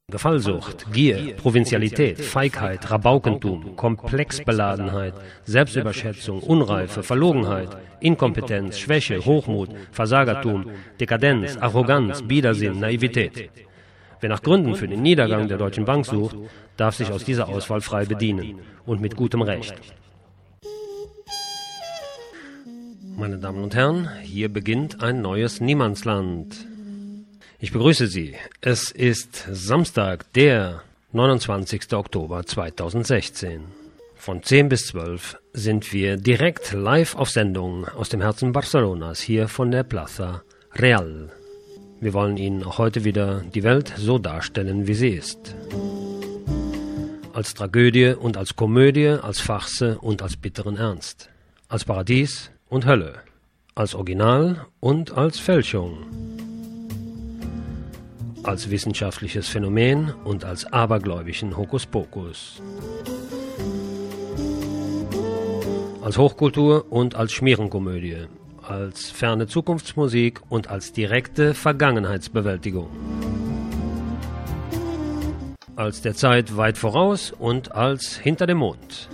Gefallsucht, Gier, Provinzialität, Feigheit, Rabaukentum, Komplexbeladenheit, Selbstüberschätzung, Unreife, Verlogenheit, Inkompetenz, Schwäche, Hochmut, Versagertum, Dekadenz, Arroganz, Biedersinn, Naivität. Wer nach Gründen für den Niedergang der Deutschen Bank sucht, darf sich aus dieser Auswahl frei bedienen und mit gutem Recht. Meine Damen und Herren, hier beginnt ein neues Niemandsland. Ich begrüße Sie. Es ist Samstag, der 29. Oktober 2016. Von 10 bis 12 sind wir direkt live auf Sendung aus dem Herzen Barcelonas, hier von der Plaza Real. Wir wollen Ihnen auch heute wieder die Welt so darstellen, wie sie ist. Als Tragödie und als Komödie, als Farce und als bitteren Ernst. Als Paradies und Hölle. Als Original und als Fälschung. Als wissenschaftliches Phänomen und als abergläubischen Hokuspokus. Als Hochkultur und als Schmierenkomödie. Als ferne Zukunftsmusik und als direkte Vergangenheitsbewältigung. Als der Zeit weit voraus und als hinter dem Mond.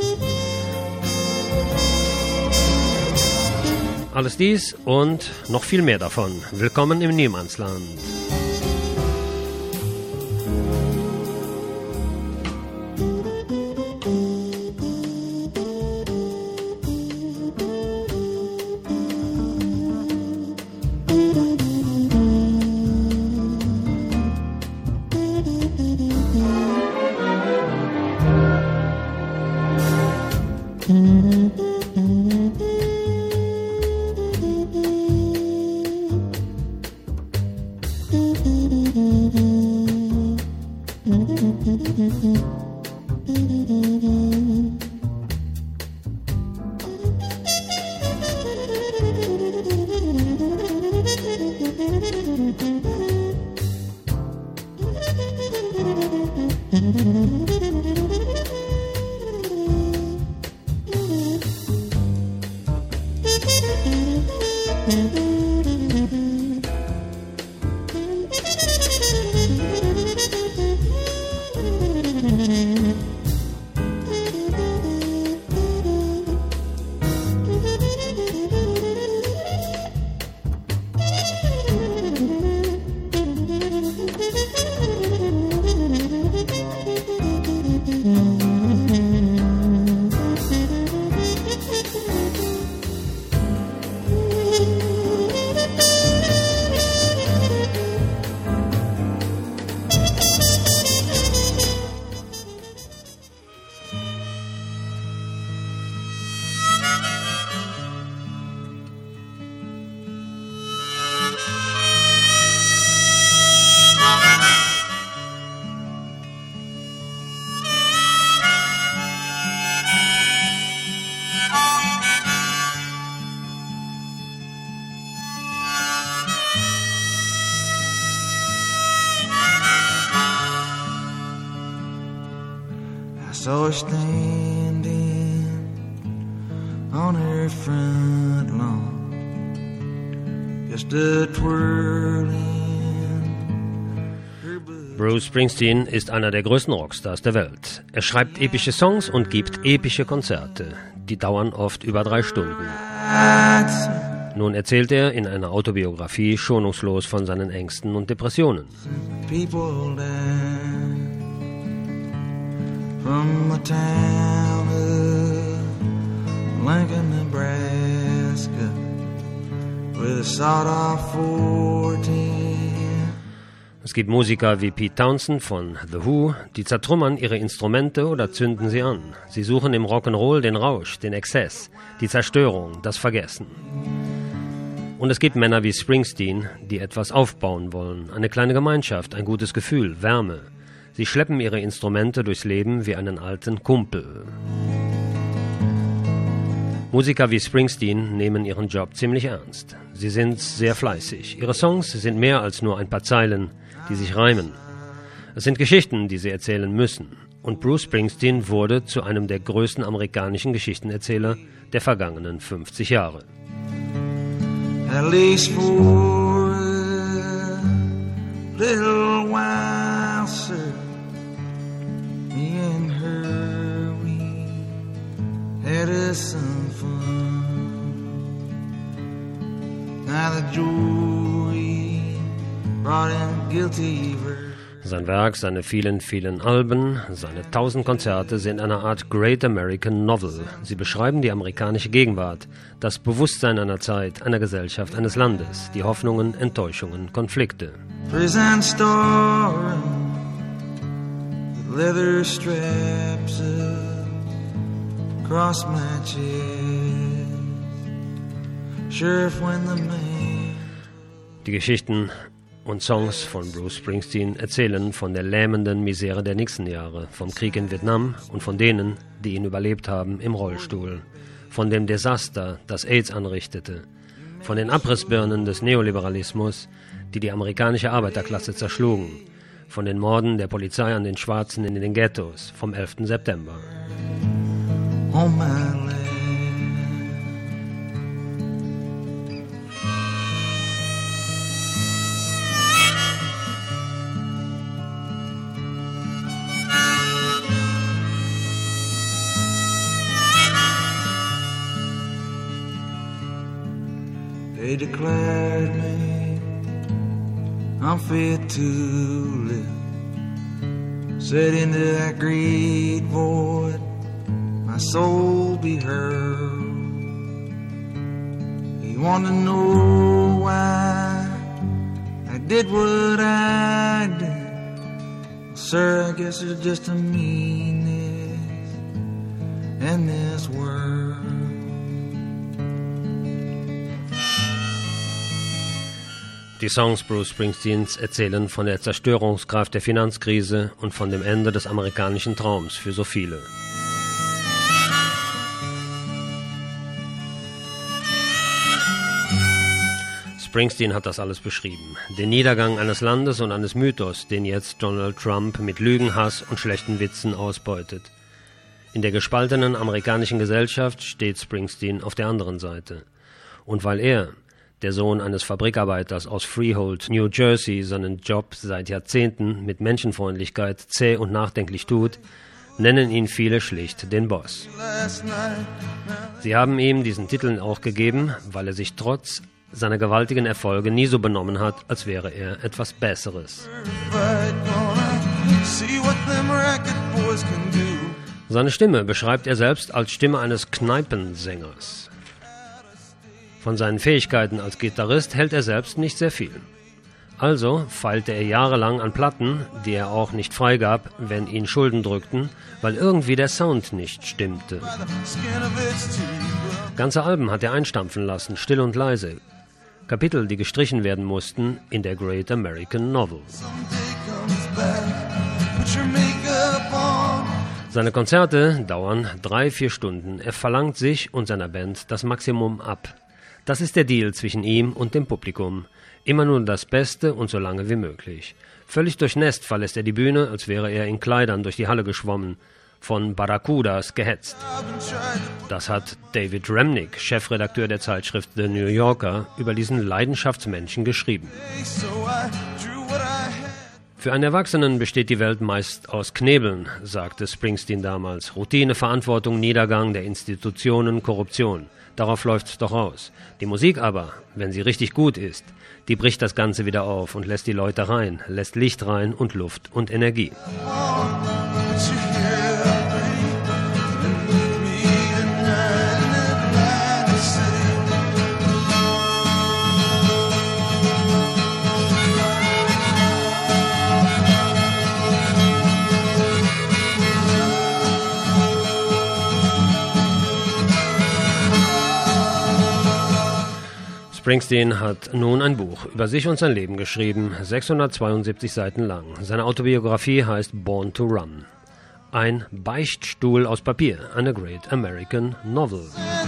Alles dies und noch viel mehr davon. Willkommen im Niemandsland. Saw her standing on her front lawn, just a twirling. Bruce Springsteen ist einer der größten Rockstars der Welt. Er schreibt epische Songs und gibt epische Konzerte. Die dauern oft über 3 Stunden. Nun erzählt er in einer Autobiografie schonungslos von seinen Ängsten und Depressionen. From a town of Lincoln, Nebraska, with a sawed-off 14. Es gibt Musiker wie Pete Townshend von The Who, die zertrümmern ihre Instrumente oder zünden sie an. Sie suchen im Rock'n'Roll den Rausch, den Exzess, die Zerstörung, das Vergessen. Und es gibt Männer wie Springsteen, die etwas aufbauen wollen, eine kleine Gemeinschaft, ein gutes Gefühl, Wärme. Sie schleppen ihre Instrumente durchs Leben wie einen alten Kumpel. Musiker wie Springsteen nehmen ihren Job ziemlich ernst. Sie sind sehr fleißig. Ihre Songs sind mehr als nur ein paar Zeilen, die sich reimen. Es sind Geschichten, die sie erzählen müssen. Und Bruce Springsteen wurde zu einem der größten amerikanischen Geschichtenerzähler der vergangenen 50 Jahre. At least for a little while, jewelry, brought in guilty verse. Sein Werk, seine vielen, vielen Alben, seine 1000 Konzerte sind eine Art Great American Novel. Sie beschreiben die amerikanische Gegenwart, das Bewusstsein einer Zeit, einer Gesellschaft, eines Landes, die Hoffnungen, Enttäuschungen, Konflikte. Prison store with leather straps across my chest. Sheriff when the man. Die Geschichten und Songs von Bruce Springsteen erzählen von der lähmenden Misere der Nixon-Jahre, vom Krieg in Vietnam und von denen, die ihn überlebt haben, im Rollstuhl, von dem Desaster, das AIDS anrichtete, von den Abrissbirnen des Neoliberalismus, die die amerikanische Arbeiterklasse zerschlugen, von den Morden der Polizei an den Schwarzen in den Ghettos vom 11. September. On my land. They declared me unfit to live. Said into that great void my soul be hurled. He wanted to know why I did what I did. Sir, I guess there's just a meanness in this world. Die Songs Bruce Springsteens erzählen von der Zerstörungskraft der Finanzkrise und von dem Ende des amerikanischen Traums für so viele. Springsteen hat das alles beschrieben. Den Niedergang eines Landes und eines Mythos, den jetzt Donald Trump mit Lügen, Hass und schlechten Witzen ausbeutet. In der gespaltenen amerikanischen Gesellschaft steht Springsteen auf der anderen Seite. Und weil er, der Sohn eines Fabrikarbeiters aus Freehold, New Jersey, seinen Job seit Jahrzehnten mit Menschenfreundlichkeit zäh und nachdenklich tut, nennen ihn viele schlicht den Boss. Sie haben ihm diesen Titel auch gegeben, weil er sich trotz seiner gewaltigen Erfolge nie so benommen hat, als wäre er etwas Besseres. Seine Stimme beschreibt er selbst als Stimme eines Kneipensängers. Von seinen Fähigkeiten als Gitarrist hält er selbst nicht sehr viel. Also feilte er jahrelang an Platten, die er auch nicht freigab, wenn ihn Schulden drückten, weil irgendwie der Sound nicht stimmte. Ganze Alben hat er einstampfen lassen, still und leise. Kapitel, die gestrichen werden mussten in der Great American Novel. Seine Konzerte dauern 3-4 Stunden. Er verlangt sich und seiner Band das Maximum ab. Das ist der Deal zwischen ihm und dem Publikum. Immer nur das Beste und so lange wie möglich. Völlig durchnässt verlässt er die Bühne, als wäre er in Kleidern durch die Halle geschwommen, von Barracudas gehetzt. Das hat David Remnick, Chefredakteur der Zeitschrift The New Yorker, über diesen Leidenschaftsmenschen geschrieben. Für einen Erwachsenen besteht die Welt meist aus Knebeln, sagte Springsteen damals. Routine, Verantwortung, Niedergang der Institutionen, Korruption. Darauf läuft's doch aus. Die Musik aber, wenn sie richtig gut ist, die bricht das Ganze wieder auf und lässt die Leute rein, lässt Licht rein und Luft und Energie. Springsteen hat nun ein Buch über sich und sein Leben geschrieben, 672 Seiten lang. Seine Autobiografie heißt Born to Run. Ein Beichtstuhl aus Papier, eine Great American Novel.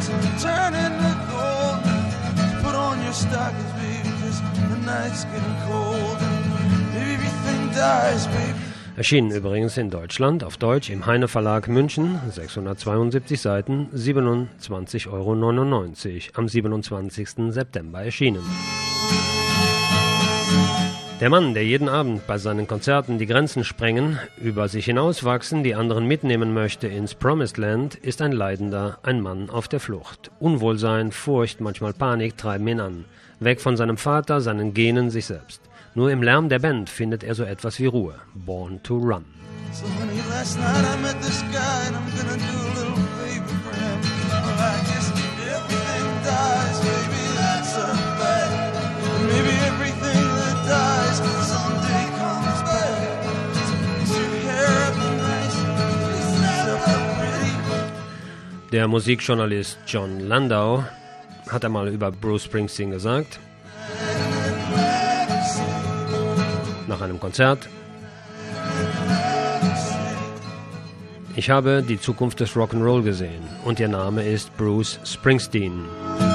Erschienen übrigens in Deutschland, auf Deutsch, im Heine Verlag München, 672 Seiten, 27,99 €, am 27. September erschienen. Der Mann, der jeden Abend bei seinen Konzerten die Grenzen sprengen, über sich hinauswachsen, die anderen mitnehmen möchte ins Promised Land, ist ein Leidender, ein Mann auf der Flucht. Unwohlsein, Furcht, manchmal Panik treiben ihn an. Weg von seinem Vater, seinen Genen, sich selbst. Nur im Lärm der Band findet er so etwas wie Ruhe. Born to Run. So honey, last night I met this guy and I'm gonna do a little favor for him. Well, I guess everything dies, maybe that's a fact. Maybe everything that dies someday comes back. So fix your hair up nice, fix yourself up pretty. Der Musikjournalist John Landau hat einmal über Bruce Springsteen gesagt, nach einem Konzert: Ich habe die Zukunft des Rock'n'Roll gesehen und ihr Name ist Bruce Springsteen.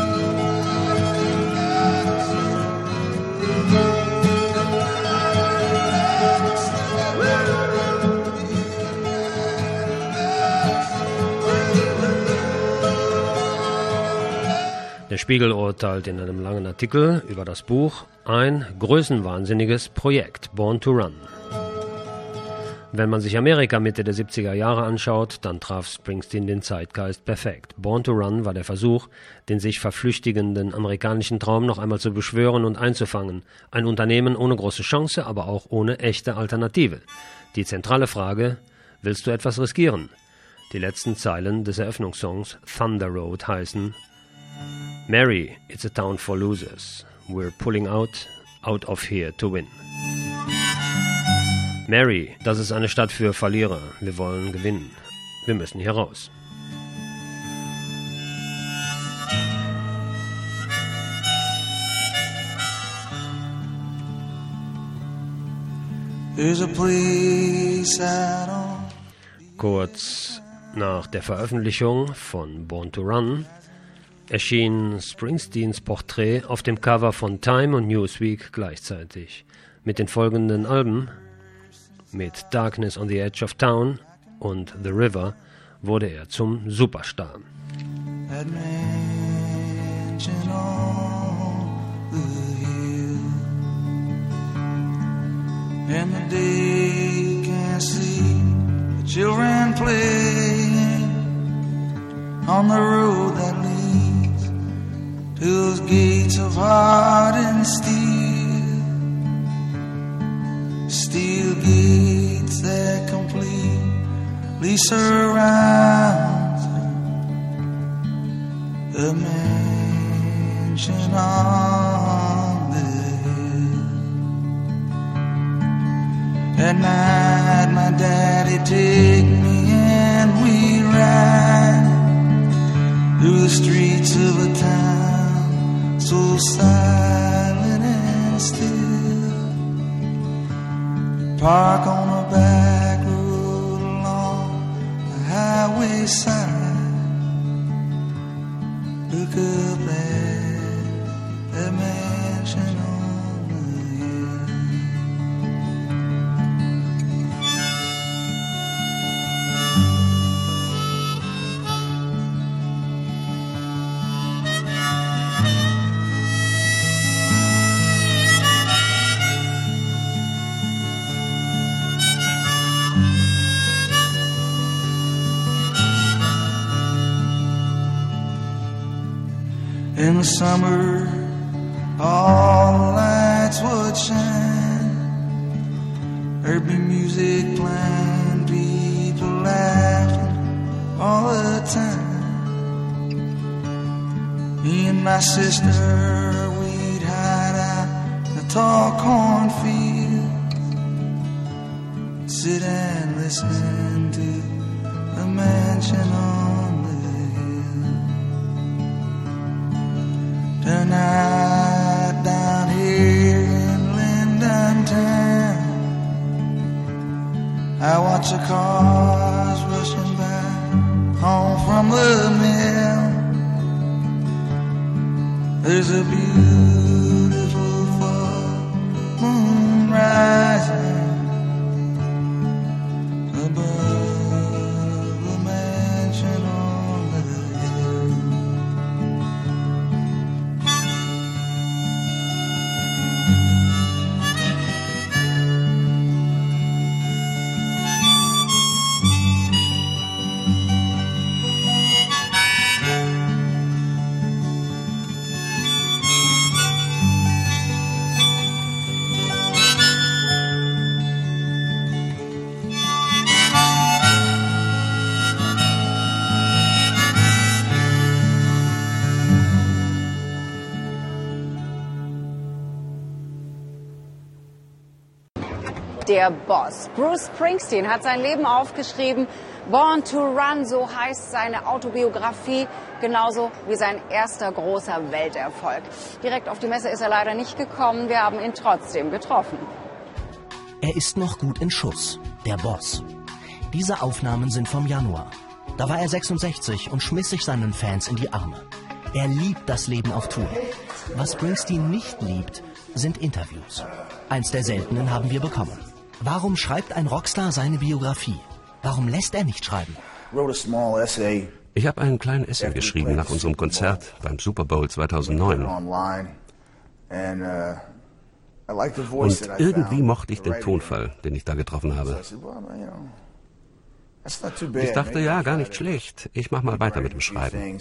Der Spiegel urteilt in einem langen Artikel über das Buch: ein größenwahnsinniges Projekt, Born to Run. Wenn man sich Amerika Mitte der 70er Jahre anschaut, dann traf Springsteen den Zeitgeist perfekt. Born to Run war der Versuch, den sich verflüchtigenden amerikanischen Traum noch einmal zu beschwören und einzufangen. Ein Unternehmen ohne große Chance, aber auch ohne echte Alternative. Die zentrale Frage: Willst du etwas riskieren? Die letzten Zeilen des Eröffnungssongs Thunder Road heißen: Mary, it's a town for losers. We're pulling out of here to win. Mary, das ist eine Stadt für Verlierer. Wir wollen gewinnen. Wir müssen hier raus. There's a place out on. Kurz nach der Veröffentlichung von Born to Run erschien Springsteens Porträt auf dem Cover von Time und Newsweek gleichzeitig. Mit den folgenden Alben, mit Darkness on the Edge of Town und The River, wurde er zum Superstar. That mansion on the hill, and the day can't see the children playing on the road that leads to those gates of hardened steel gates that completely surround the mansion on the hill. At night my daddy take me and we ride through the streets of a town so silent and still. Park on a back road along the highway side. Look up at that mansion on the hill. In the summer, all the lights would shine. There'd be music playing, people laughing all the time. Me and my sister, we'd hide out in the tall cornfields, sit and listen to the mansion on the hill. Tonight down here in Linden Town, I watch the cars rushing by home from the mill. There's a beautiful full moon rising above the mansion on the hill. der Boss. Bruce Springsteen hat sein Leben aufgeschrieben. Born to Run, so heißt seine Autobiografie, genauso wie sein erster großer Welterfolg. Direkt auf die Messe ist er leider nicht gekommen, wir haben ihn trotzdem getroffen. Er ist noch gut in Schuss, der Boss. Diese Aufnahmen sind vom Januar. Da war er 66 und schmiss sich seinen Fans in die Arme. Er liebt das Leben auf Tour. Was Springsteen nicht liebt, sind Interviews. Eins der seltenen haben wir bekommen. Warum schreibt ein Rockstar seine Biografie? Warum lässt er nicht schreiben? Ich habe einen kleinen Essay geschrieben nach unserem Konzert beim Super Bowl 2009. Und irgendwie mochte ich den Tonfall, den ich da getroffen habe. Ich dachte, ja, gar nicht schlecht. Ich mach mal weiter mit dem Schreiben.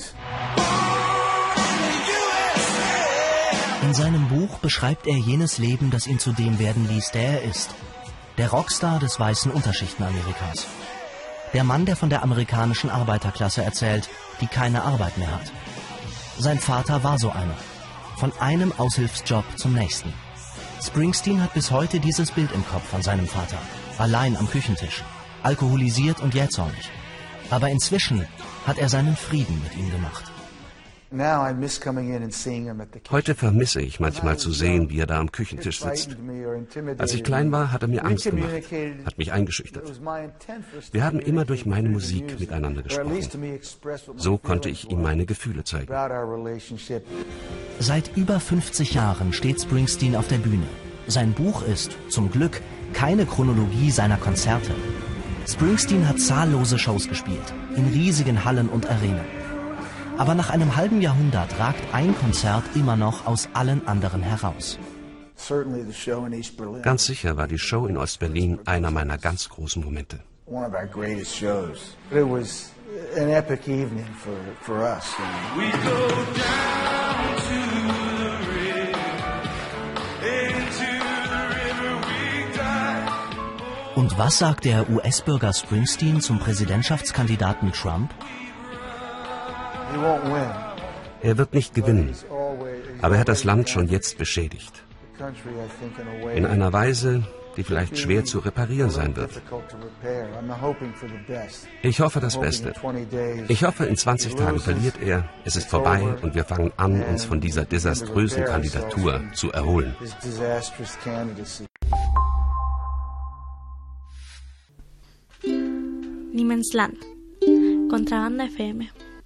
In seinem Buch beschreibt er jenes Leben, das ihn zu dem werden ließ, der er ist. Der Rockstar des weißen Unterschichten-Amerikas. Der Mann, der von der amerikanischen Arbeiterklasse erzählt, die keine Arbeit mehr hat. Sein Vater war so einer. Von einem Aushilfsjob zum nächsten. Springsteen hat bis heute dieses Bild im Kopf von seinem Vater. Allein am Küchentisch. Alkoholisiert und jähzornig. Aber inzwischen hat er seinen Frieden mit ihm gemacht. Heute vermisse ich manchmal zu sehen, wie er da am Küchentisch sitzt. Als ich klein war, hat er mir Angst gemacht, hat mich eingeschüchtert. Wir haben immer durch meine Musik miteinander gesprochen. So konnte ich ihm meine Gefühle zeigen. Seit über 50 Jahren steht Springsteen auf der Bühne. Sein Buch ist, zum Glück, keine Chronologie seiner Konzerte. Springsteen hat zahllose Shows gespielt, in riesigen Hallen und Arenen. Aber nach einem halben Jahrhundert ragt ein Konzert immer noch aus allen anderen heraus. Ganz sicher war die Show in Ostberlin einer meiner ganz großen Momente. Und was sagt der US-Bürger Springsteen zum Präsidentschaftskandidaten Trump? Er wird nicht gewinnen, aber er hat das Land schon jetzt beschädigt. In einer Weise, die vielleicht schwer zu reparieren sein wird. Ich hoffe das Beste. Ich hoffe, in 20 Tagen verliert er, es ist vorbei und wir fangen an, uns von dieser desaströsen Kandidatur zu erholen. Niemandsland. Contrabanda FM.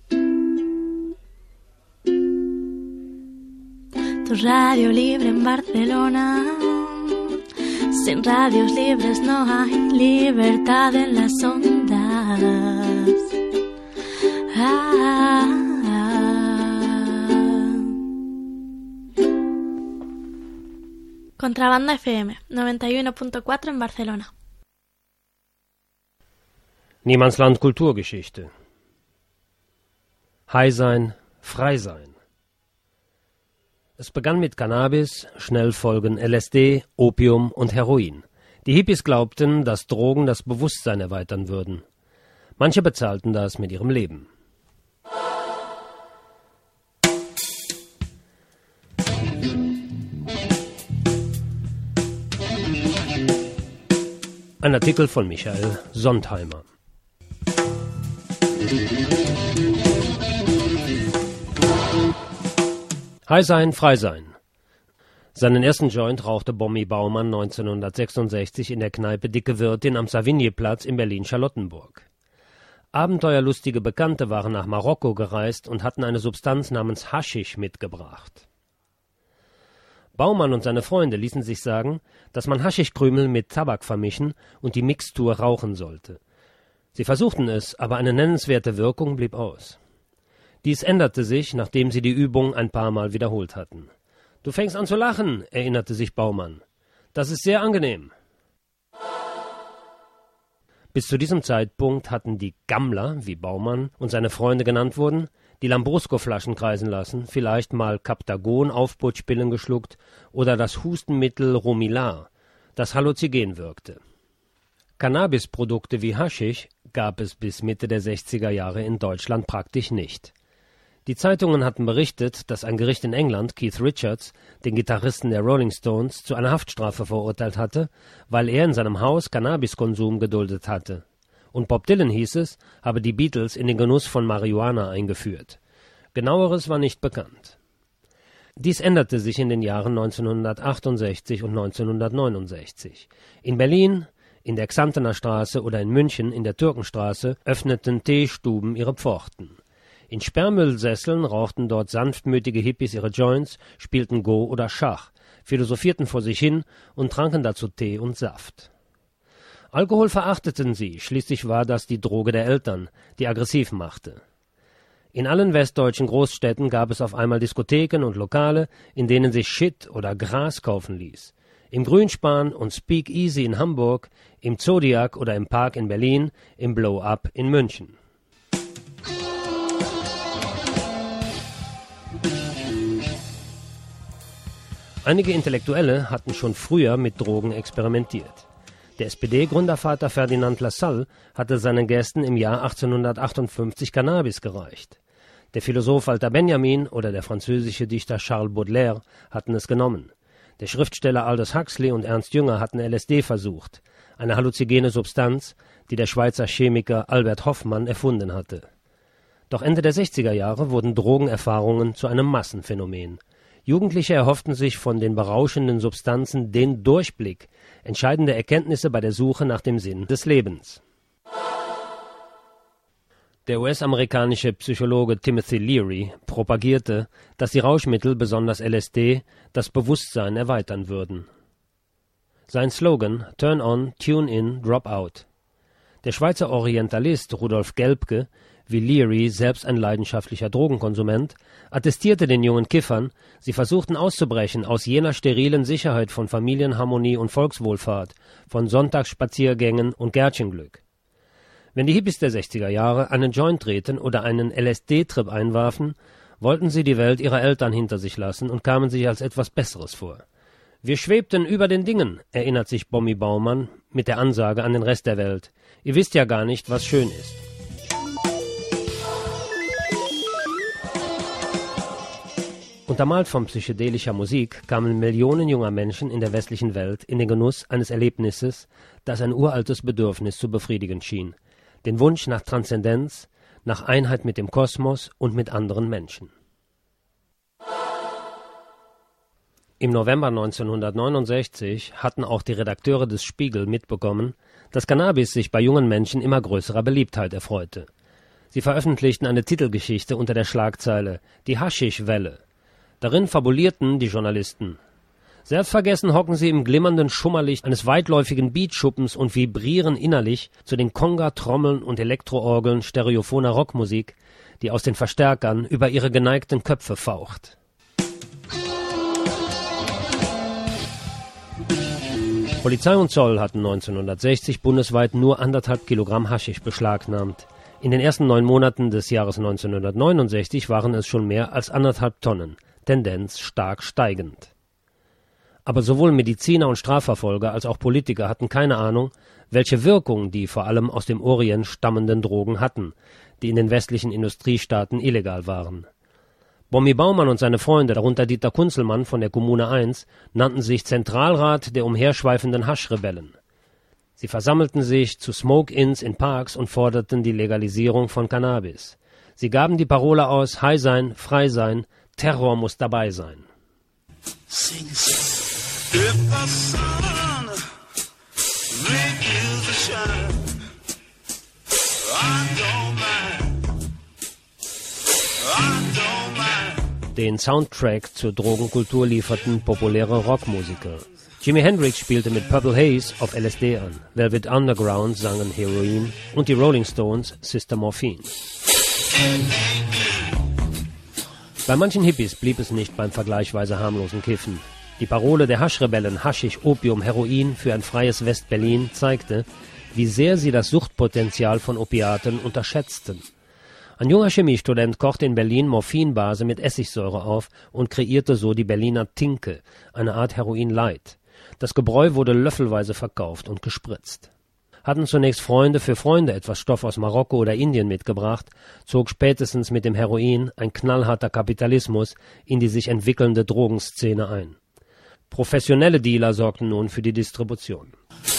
Tu radio libre en Barcelona. Sin radios libres no hay libertad en las ondas. Contrabanda FM 91.4 en Barcelona. Niemandsland Kulturgeschichte. High sein, frei sein. Es begann mit Cannabis, schnell folgen LSD, Opium und Heroin. Die Hippies glaubten, dass Drogen das Bewusstsein erweitern würden. Manche bezahlten das mit ihrem Leben. Ein Artikel von Michael Sontheimer. High sein, frei sein. Seinen ersten Joint rauchte Bommi Baumann 1966 in der Kneipe Dicke Wirtin am Savignyplatz in Berlin-Charlottenburg. Abenteuerlustige Bekannte waren nach Marokko gereist und hatten eine Substanz namens Haschisch mitgebracht. Baumann und seine Freunde ließen sich sagen, dass man Haschischkrümel mit Tabak vermischen und die Mixtur rauchen sollte. Sie versuchten es, aber eine nennenswerte Wirkung blieb aus. Dies änderte sich, nachdem sie die Übung ein paar Mal wiederholt hatten. »Du fängst an zu lachen«, erinnerte sich Baumann. »Das ist sehr angenehm.« Bis zu diesem Zeitpunkt hatten die Gammler, wie Baumann und seine Freunde genannt wurden, die Lambrusco-Flaschen kreisen lassen, vielleicht mal Captagon-Aufputschpillen geschluckt oder das Hustenmittel Romilar, das halluzinogen wirkte. Cannabisprodukte wie Haschisch gab es bis Mitte der 60er Jahre in Deutschland praktisch nicht. Die Zeitungen hatten berichtet, dass ein Gericht in England Keith Richards, den Gitarristen der Rolling Stones, zu einer Haftstrafe verurteilt hatte, weil er in seinem Haus Cannabiskonsum geduldet hatte. Und Bob Dylan, hieß es, habe die Beatles in den Genuss von Marihuana eingeführt. Genaueres war nicht bekannt. Dies änderte sich in den Jahren 1968 und 1969. In Berlin, in der Xantener Straße oder in München in der Türkenstraße öffneten Teestuben ihre Pforten. In Sperrmüllsesseln rauchten dort sanftmütige Hippies ihre Joints, spielten Go oder Schach, philosophierten vor sich hin und tranken dazu Tee und Saft. Alkohol verachteten sie, schließlich war das die Droge der Eltern, die aggressiv machte. In allen westdeutschen Großstädten gab es auf einmal Diskotheken und Lokale, in denen sich Shit oder Gras kaufen ließ. Im Grünspan und Speak Easy in Hamburg, im Zodiac oder im Park in Berlin, im Blow Up in München. Einige Intellektuelle hatten schon früher mit Drogen experimentiert. Der SPD-Gründervater Ferdinand Lassalle hatte seinen Gästen im Jahr 1858 Cannabis gereicht. Der Philosoph Walter Benjamin oder der französische Dichter Charles Baudelaire hatten es genommen. Der Schriftsteller Aldous Huxley und Ernst Jünger hatten LSD versucht, eine halluzinogene Substanz, die der Schweizer Chemiker Albert Hoffmann erfunden hatte. Doch Ende der 60er Jahre wurden Drogenerfahrungen zu einem Massenphänomen. Jugendliche erhofften sich von den berauschenden Substanzen den Durchblick, entscheidende Erkenntnisse bei der Suche nach dem Sinn des Lebens. Der US-amerikanische Psychologe Timothy Leary propagierte, dass die Rauschmittel, besonders LSD, das Bewusstsein erweitern würden. Sein Slogan Turn on, tune in, drop out. Der Schweizer Orientalist Rudolf Gelbke, wie Leary selbst ein leidenschaftlicher Drogenkonsument, attestierte den jungen Kiffern, sie versuchten auszubrechen aus jener sterilen Sicherheit von Familienharmonie und Volkswohlfahrt, von Sonntagsspaziergängen und Gärtchenglück. Wenn die Hippies der 60er Jahre einen Joint drehten oder einen LSD-Trip einwarfen, wollten sie die Welt ihrer Eltern hinter sich lassen und kamen sich als etwas Besseres vor. Wir schwebten über den Dingen, erinnert sich Bommi Baumann mit der Ansage an den Rest der Welt. Ihr wisst ja gar nicht, was schön ist. Untermalt von psychedelischer Musik kamen Millionen junger Menschen in der westlichen Welt in den Genuss eines Erlebnisses, das ein uraltes Bedürfnis zu befriedigen schien. Den Wunsch nach Transzendenz, nach Einheit mit dem Kosmos und mit anderen Menschen. Im November 1969 hatten auch die Redakteure des Spiegel mitbekommen, dass Cannabis sich bei jungen Menschen immer größerer Beliebtheit erfreute. Sie veröffentlichten eine Titelgeschichte unter der Schlagzeile »Die Haschischwelle«. Darin fabulierten die Journalisten. Selbstvergessen hocken sie im glimmernden Schummerlicht eines weitläufigen Beatschuppens und vibrieren innerlich zu den Conga-Trommeln und Elektroorgeln stereophoner Rockmusik, die aus den Verstärkern über ihre geneigten Köpfe faucht. Polizei und Zoll hatten 1960 bundesweit nur 1,5 Kilogramm Haschisch beschlagnahmt. In den ersten 9 Monaten des Jahres 1969 waren es schon mehr als 1,5 Tonnen. Tendenz stark steigend. Aber sowohl Mediziner und Strafverfolger als auch Politiker hatten keine Ahnung, welche Wirkung die vor allem aus dem Orient stammenden Drogen hatten, die in den westlichen Industriestaaten illegal waren. Bommi Baumann und seine Freunde, darunter Dieter Kunzelmann von der Kommune 1, nannten sich Zentralrat der umherschweifenden Haschrebellen. Sie versammelten sich zu Smoke-Ins in Parks und forderten die Legalisierung von Cannabis. Sie gaben die Parole aus, High sein, frei sein, Terror muss dabei sein. Sing, sing. If the sun refuses to shine, I don't mind. I don't mind. Den Soundtrack zur Drogenkultur lieferten populäre Rockmusiker. Jimi Hendrix spielte mit Purple Haze auf LSD an, Velvet Underground sangen Heroin und die Rolling Stones Sister Morphine. Bei manchen Hippies blieb es nicht beim vergleichsweise harmlosen Kiffen. Die Parole der Haschrebellen Haschisch, Opium, Heroin für ein freies West-Berlin zeigte, wie sehr sie das Suchtpotenzial von Opiaten unterschätzten. Ein junger Chemiestudent kochte in Berlin Morphinbase mit Essigsäure auf und kreierte so die Berliner Tinke, eine Art Heroin Light. Das Gebräu wurde löffelweise verkauft und gespritzt. Hatten zunächst Freunde für Freunde etwas Stoff aus Marokko oder Indien mitgebracht, zog spätestens mit dem Heroin ein knallharter Kapitalismus in die sich entwickelnde Drogenszene ein. Professionelle Dealer sorgten nun für die Distribution.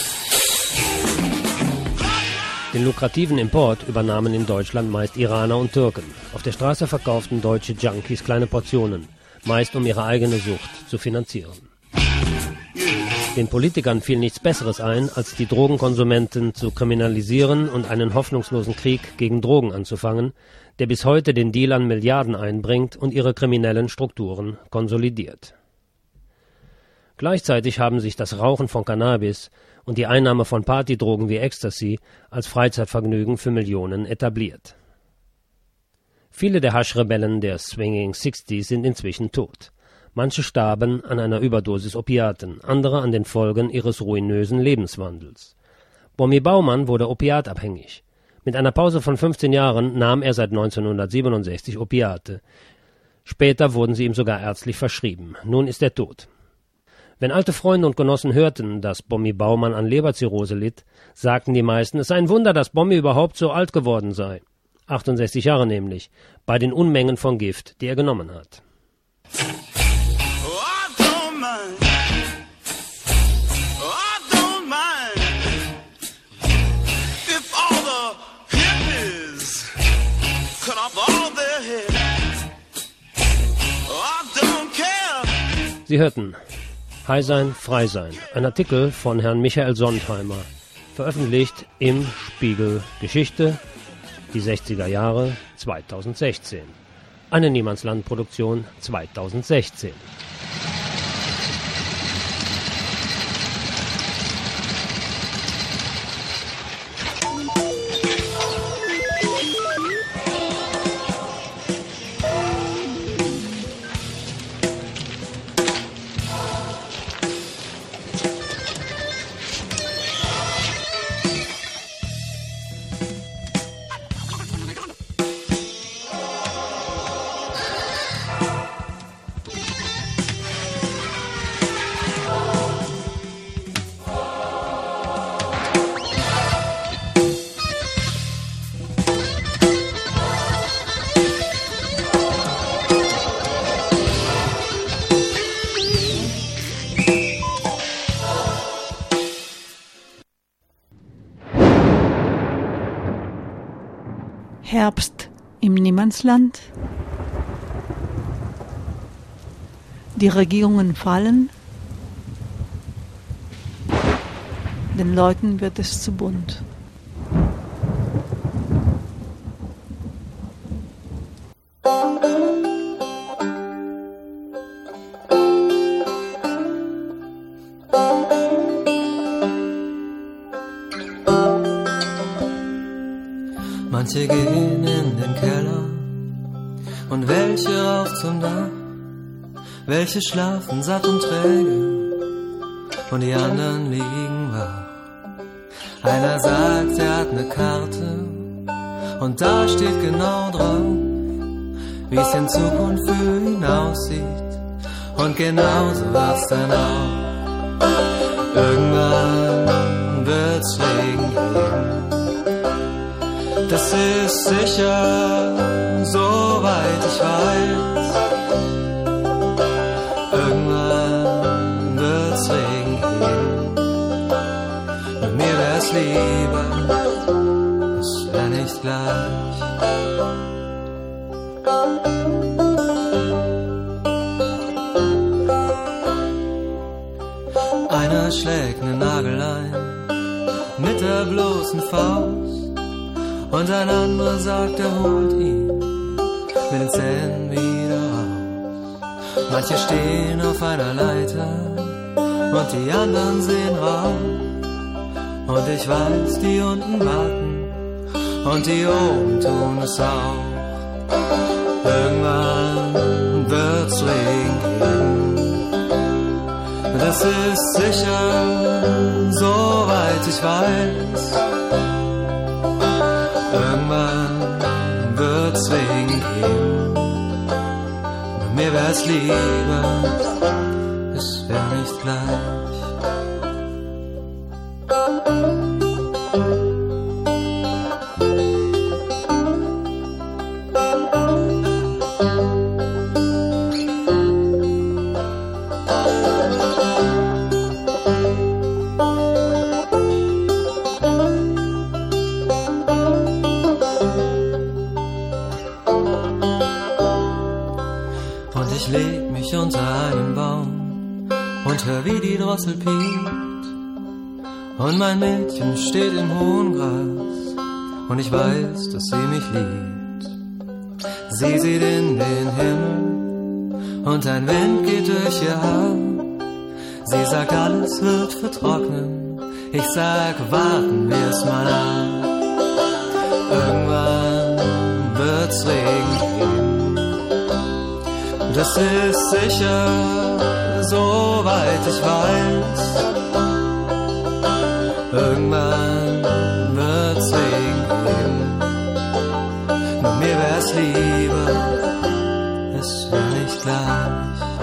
Den lukrativen Import übernahmen in Deutschland meist Iraner und Türken. Auf der Straße verkauften deutsche Junkies kleine Portionen, meist um ihre eigene Sucht zu finanzieren. Den Politikern fiel nichts Besseres ein, als die Drogenkonsumenten zu kriminalisieren und einen hoffnungslosen Krieg gegen Drogen anzufangen, der bis heute den Dealern Milliarden einbringt und ihre kriminellen Strukturen konsolidiert. Gleichzeitig haben sich das Rauchen von Cannabis und die Einnahme von Partydrogen wie Ecstasy als Freizeitvergnügen für Millionen etabliert. Viele der Haschrebellen der Swinging Sixties sind inzwischen tot. Manche starben an einer Überdosis Opiaten, andere an den Folgen ihres ruinösen Lebenswandels. Bommi Baumann wurde opiatabhängig. Mit einer Pause von 15 Jahren nahm er seit 1967 Opiate. Später wurden sie ihm sogar ärztlich verschrieben. Nun ist er tot. Wenn alte Freunde und Genossen hörten, dass Bommi Baumann an Leberzirrhose litt, sagten die meisten, es sei ein Wunder, dass Bommi überhaupt so alt geworden sei. 68 Jahre nämlich, bei den Unmengen von Gift, die er genommen hat. Sie hörten High sein, frei sein. Ein Artikel von Herrn Michael Sontheimer, veröffentlicht im Spiegel Geschichte, die 60er Jahre 2016. Eine Niemandsland-Produktion 2016. Herbst im Niemandsland. Die Regierungen fallen. Den Leuten wird es zu bunt. Manche gehen in den Keller und welche rauf zum Dach, welche schlafen satt und träge und die anderen liegen wach. Einer sagt, er hat ne Karte und da steht genau drauf, wie es in Zukunft für ihn aussieht und genauso wird's dann auch. Irgendwann wird's Regen geben. Das ist sicher, soweit ich weiß. Irgendwann wird's Regen geben. Mit mir wär's lieber, es wär nicht gleich. Einer schlägt ne Nagel ein mit der bloßen Faust. Und ein anderer sagt, er holt ihn mit den Zähnen wieder raus. Manche stehen auf einer Leiter und die anderen sehen raus. Und ich weiß, die unten warten und die oben tun es auch. Irgendwann wird's Regen geben. Das ist sicher, soweit ich weiß. Irgendwann wird's Regen geben. Nur mir wär's lieber, es wär nicht gleich. mich unter einen Baum und hör, wie die Drossel piept. Und mein Mädchen steht im hohen Gras und ich weiß, dass sie mich liebt. Sie sieht in den Himmel und ein Wind geht durch ihr Haar. Sie sagt, alles wird vertrocknen. Ich sag, warten wir's mal ab. Irgendwann wird's Regen geben. Das ist sicher, soweit ich weiß. Irgendwann wird's Regen geben. Nur mir wär's lieber, es wär nicht gleich.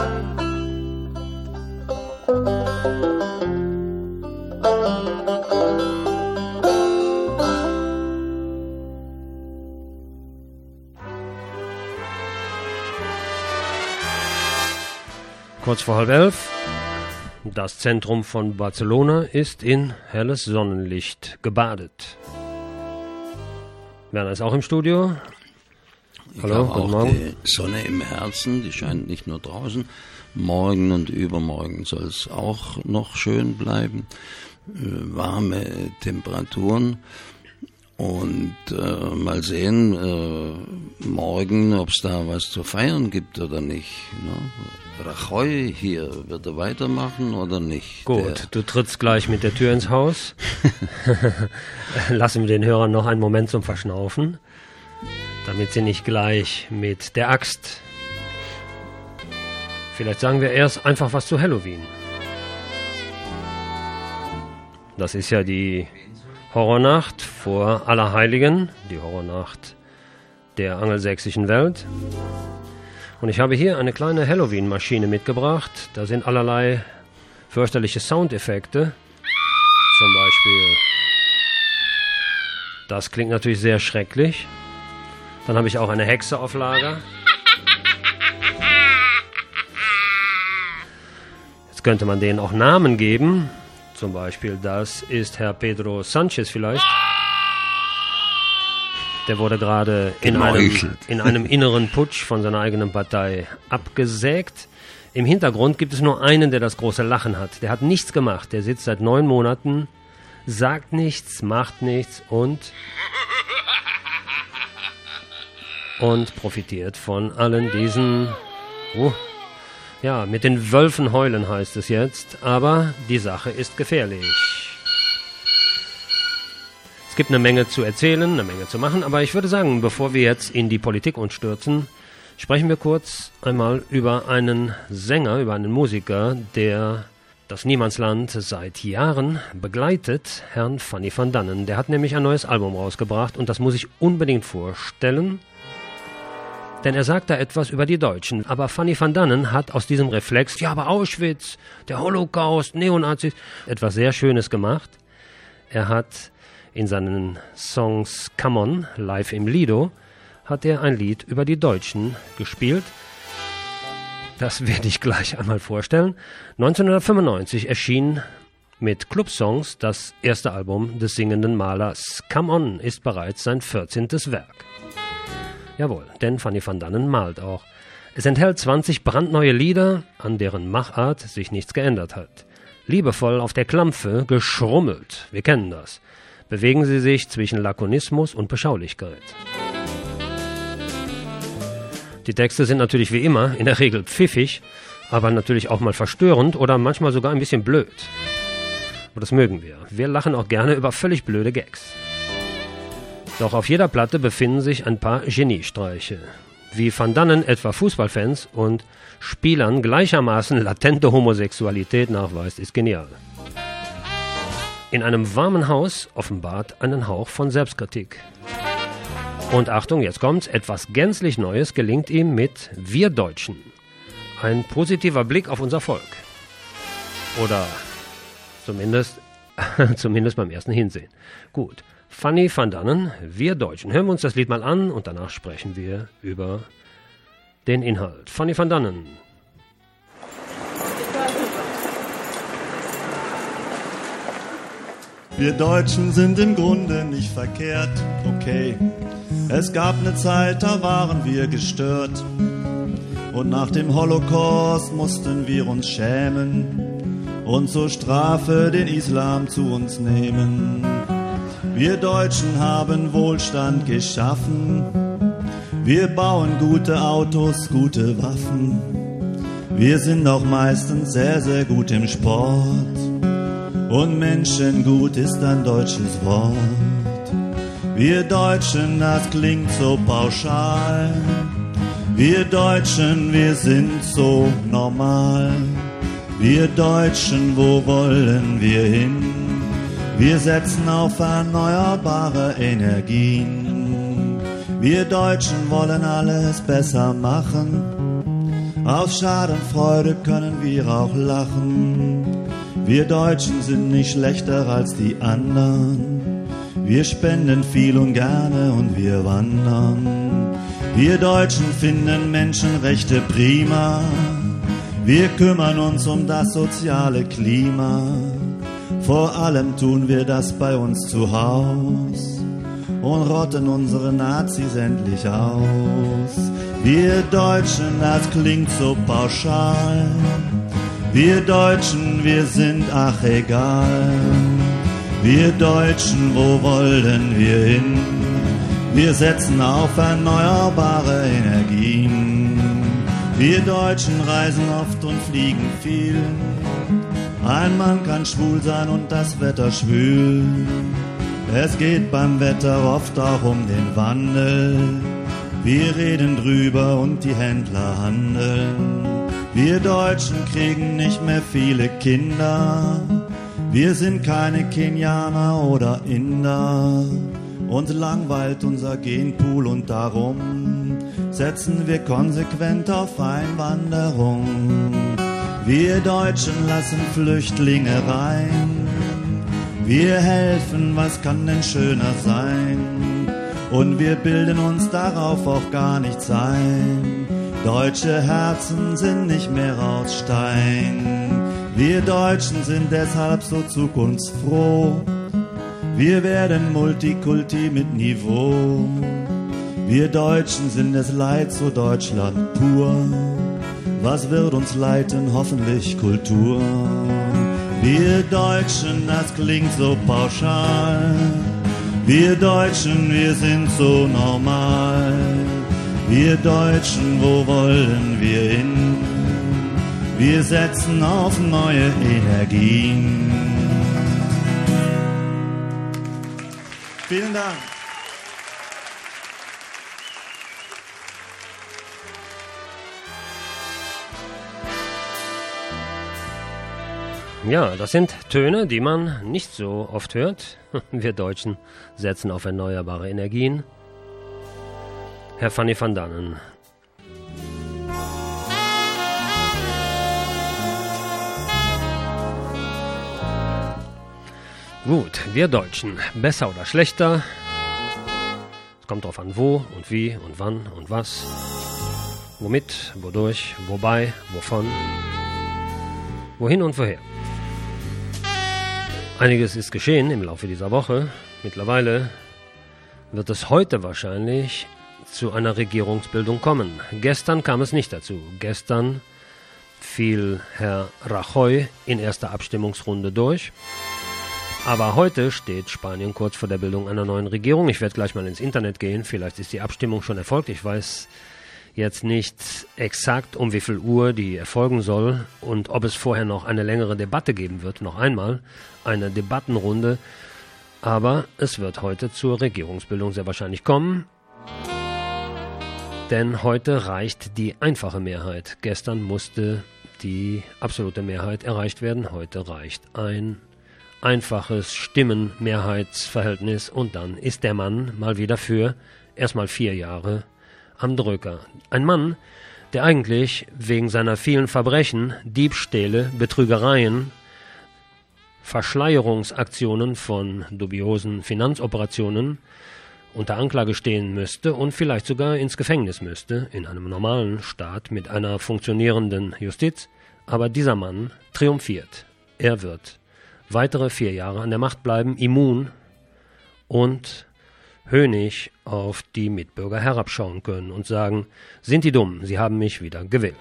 Kurz vor 10:30. Das Zentrum von Barcelona ist in helles Sonnenlicht gebadet. Werner ist auch im Studio. Hallo, ich habe auch Morgen. Die Sonne im Herzen, die scheint nicht nur draußen. Morgen und übermorgen soll es auch noch schön bleiben. Warme Temperaturen. Und mal sehen, morgen, ob es da was zu feiern gibt oder nicht. Ne? Rajoy hier, wird er weitermachen oder nicht? Gut, du trittst gleich mit der Tür ins Haus. Lassen wir den Hörern noch einen Moment zum Verschnaufen, damit sie nicht gleich mit der Axt. Vielleicht sagen wir erst einfach was zu Halloween. Das ist ja die Horrornacht vor Allerheiligen, die Horrornacht der angelsächsischen Welt. Und ich habe hier eine kleine Halloween-Maschine mitgebracht. Da sind allerlei fürchterliche Soundeffekte. Zum Beispiel, das klingt natürlich sehr schrecklich. Dann habe ich auch eine Hexe auf Lager. Jetzt könnte man denen auch Namen geben. Zum Beispiel, das ist Herr Pedro Sanchez vielleicht. Der wurde gerade in einem inneren Putsch von seiner eigenen Partei abgesägt. Im Hintergrund gibt es nur einen, der das große Lachen hat. Der hat nichts gemacht. Der sitzt seit 9 Monaten, sagt nichts, macht nichts und profitiert von allen diesen... Ja, mit den Wölfen heulen heißt es jetzt, aber die Sache ist gefährlich. Es gibt eine Menge zu erzählen, eine Menge zu machen, aber ich würde sagen, bevor wir jetzt in die Politik uns stürzen, sprechen wir kurz einmal über einen Sänger, über einen Musiker, der das Niemandsland seit Jahren begleitet, Herrn Fanny van Dannen. Der hat nämlich ein neues Album rausgebracht und das muss ich unbedingt vorstellen. Denn er sagt da etwas über die Deutschen. Aber Fanny van Dannen hat aus diesem Reflex, ja, aber Auschwitz, der Holocaust, Neonazis, etwas sehr Schönes gemacht. Er hat in seinen Songs Come On, live im Lido, hat er ein Lied über die Deutschen gespielt. Das werde ich gleich einmal vorstellen. 1995 erschien mit Clubsongs das erste Album des singenden Malers. Come On ist bereits sein 14. Werk. Jawohl, denn Fanny van Dannen malt auch. Es enthält 20 brandneue Lieder, an deren Machart sich nichts geändert hat. Liebevoll auf der Klampfe geschrummelt, wir kennen das. Bewegen sie sich zwischen Lakonismus und Beschaulichkeit. Die Texte sind natürlich wie immer in der Regel pfiffig, aber natürlich auch mal verstörend oder manchmal sogar ein bisschen blöd. Aber das mögen wir. Wir lachen auch gerne über völlig blöde Gags. Doch auf jeder Platte befinden sich ein paar Geniestreiche. Wie Van Dannen etwa Fußballfans und Spielern gleichermaßen latente Homosexualität nachweist, ist genial. In einem warmen Haus offenbart einen Hauch von Selbstkritik. Und Achtung, jetzt kommt's, etwas gänzlich Neues gelingt ihm mit Wir Deutschen. Ein positiver Blick auf unser Volk. Oder zumindest beim ersten Hinsehen. Gut. Fanny van Dannen, Wir Deutschen. Hören wir uns das Lied mal an und danach sprechen wir über den Inhalt. Fanny van Dannen. Wir Deutschen sind im Grunde nicht verkehrt, okay. Es gab eine Zeit, da waren wir gestört. Und nach dem Holocaust mussten wir uns schämen und zur Strafe den Islam zu uns nehmen. Wir Deutschen haben Wohlstand geschaffen. Wir bauen gute Autos, gute Waffen. Wir sind auch meistens sehr, sehr gut im Sport. Und Menschengut ist ein deutsches Wort. Wir Deutschen, das klingt so pauschal. Wir Deutschen, wir sind so normal. Wir Deutschen, wo wollen wir hin? Wir setzen auf erneuerbare Energien. Wir Deutschen wollen alles besser machen. Aus Schadenfreude können wir auch lachen. Wir Deutschen sind nicht schlechter als die anderen. Wir spenden viel und gerne und wir wandern. Wir Deutschen finden Menschenrechte prima. Wir kümmern uns um das soziale Klima. Vor allem tun wir das bei uns zu Haus und rotten unsere Nazis endlich aus. Wir Deutschen, das klingt so pauschal. Wir Deutschen, wir sind ach egal. Wir Deutschen, wo wollen wir hin? Wir setzen auf erneuerbare Energien. Wir Deutschen reisen oft und fliegen viel. Ein Mann kann schwul sein und das Wetter schwül. Es geht beim Wetter oft auch um den Wandel. Wir reden drüber und die Händler handeln. Wir Deutschen kriegen nicht mehr viele Kinder. Wir sind keine Kenianer oder Inder. Uns langweilt unser Genpool und darum setzen wir konsequent auf Einwanderung. Wir Deutschen lassen Flüchtlinge rein. Wir helfen, was kann denn schöner sein? Und wir bilden uns darauf auch gar nichts ein. Deutsche Herzen sind nicht mehr aus Stein. Wir Deutschen sind deshalb so zukunftsfroh. Wir werden Multikulti mit Niveau. Wir Deutschen sind es leid, so Deutschland pur. Was wird uns leiten? Hoffentlich Kultur. Wir Deutschen, das klingt so pauschal. Wir Deutschen, wir sind so normal. Wir Deutschen, wo wollen wir hin? Wir setzen auf neue Energien. Vielen Dank. Ja, das sind Töne, die man nicht so oft hört. Wir Deutschen setzen auf erneuerbare Energien. Herr Fanny van Dannen. Gut, wir Deutschen, besser oder schlechter? Es kommt drauf an, wo und wie und wann und was. Womit, wodurch, wobei, wovon, wohin und woher. Einiges ist geschehen im Laufe dieser Woche. Mittlerweile wird es heute wahrscheinlich zu einer Regierungsbildung kommen. Gestern kam es nicht dazu. Gestern fiel Herr Rajoy in erster Abstimmungsrunde durch. Aber heute steht Spanien kurz vor der Bildung einer neuen Regierung. Ich werde gleich mal ins Internet gehen. Vielleicht ist die Abstimmung schon erfolgt. Ich weiß jetzt nicht exakt, um wie viel Uhr die erfolgen soll und ob es vorher noch eine längere Debatte geben wird. Noch einmal eine Debattenrunde. Aber es wird heute zur Regierungsbildung sehr wahrscheinlich kommen. Denn heute reicht die einfache Mehrheit. Gestern musste die absolute Mehrheit erreicht werden. Heute reicht ein einfaches Stimmenmehrheitsverhältnis und dann ist der Mann mal wieder für erstmal 4 Jahre am Drücker. Ein Mann, der eigentlich wegen seiner vielen Verbrechen, Diebstähle, Betrügereien, Verschleierungsaktionen von dubiosen Finanzoperationen unter Anklage stehen müsste und vielleicht sogar ins Gefängnis müsste, in einem normalen Staat mit einer funktionierenden Justiz. Aber dieser Mann triumphiert. Er wird weitere 4 Jahre an der Macht bleiben, immun und höhnisch auf die Mitbürger herabschauen können und sagen, sind die dumm, sie haben mich wieder gewählt.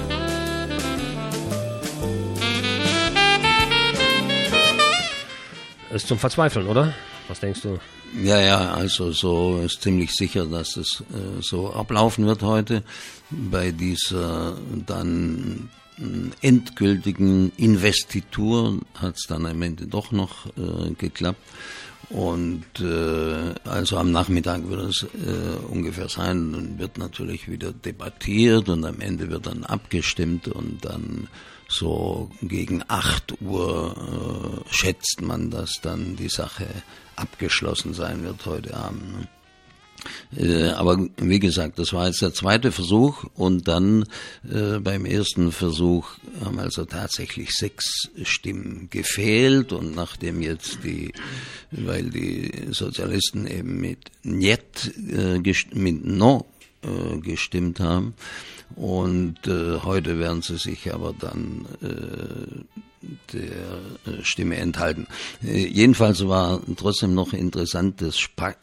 Ist zum Verzweifeln, oder? Was denkst du? Ja, also so ist ziemlich sicher, dass es so ablaufen wird heute bei dieser dann endgültigen Investitur hat es dann am Ende doch noch geklappt. Und also am Nachmittag wird es ungefähr sein, dann wird natürlich wieder debattiert und am Ende wird dann abgestimmt und dann so gegen 8 Uhr schätzt man, dass dann die Sache abgeschlossen sein wird heute Abend. Aber wie gesagt, das war jetzt der zweite Versuch und dann beim ersten Versuch haben also tatsächlich 6 Stimmen gefehlt und nachdem jetzt weil die Sozialisten eben mit No gestimmt haben und heute werden sie sich aber dann der Stimme enthalten. Jedenfalls war trotzdem noch interessantes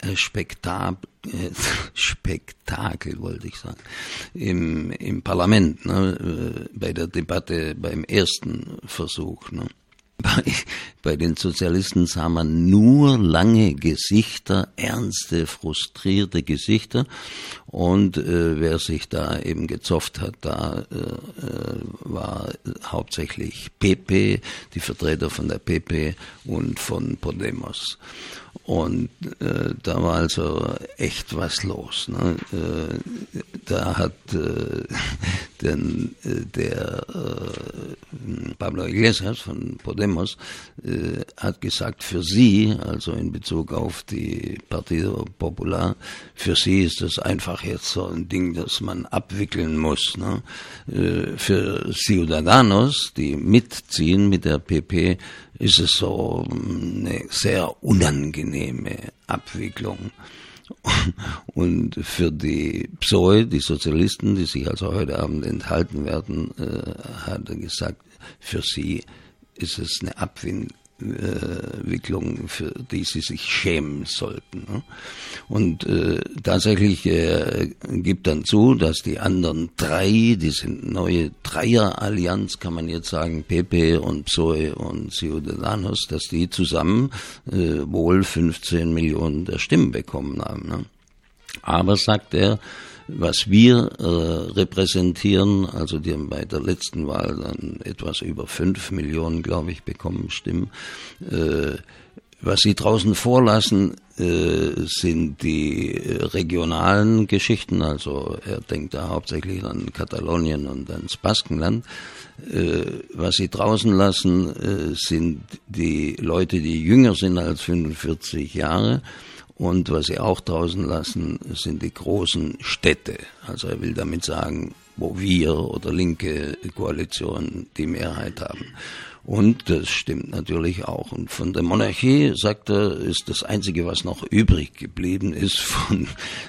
Spektakel, wollte ich sagen, im Parlament, ne, bei der Debatte beim ersten Versuch. Ne. Bei den Sozialisten sah man nur lange Gesichter, ernste, frustrierte Gesichter und wer sich da eben gezofft hat, da war hauptsächlich PP, die Vertreter von der PP und von Podemos. Und da war also echt was los. Ne? Da hat der Pablo Iglesias von Podemos hat gesagt, für sie, also in Bezug auf die Partido Popular, für sie ist das einfach jetzt so ein Ding, das man abwickeln muss. Ne? Für Ciudadanos, die mitziehen mit der PP, ist es so eine sehr unangenehme Abwicklung. Und für die PSOE, die Sozialisten, die sich also heute Abend enthalten werden, hat er gesagt, für sie ist es eine Abwicklung, für die sie sich schämen sollten. Und tatsächlich gibt dann zu, dass die anderen 3, die sind neue Dreierallianz, kann man jetzt sagen, PP und PSOE und Ciudadanos, dass die zusammen wohl 15 Millionen der Stimmen bekommen haben. Ne? Aber, sagt er, was wir repräsentieren, also die haben bei der letzten Wahl dann etwas über 5 Millionen, glaube ich, bekommen Stimmen. Was sie draußen vorlassen, sind die regionalen Geschichten, also er denkt da hauptsächlich an Katalonien und ans Baskenland. Was sie draußen lassen, sind die Leute, die jünger sind als 45 Jahre. Und was sie auch draußen lassen, sind die großen Städte. Also er will damit sagen, wo wir oder linke Koalitionen die Mehrheit haben. Und das stimmt natürlich auch. Und von der Monarchie, sagt er, ist das Einzige, was noch übrig geblieben ist von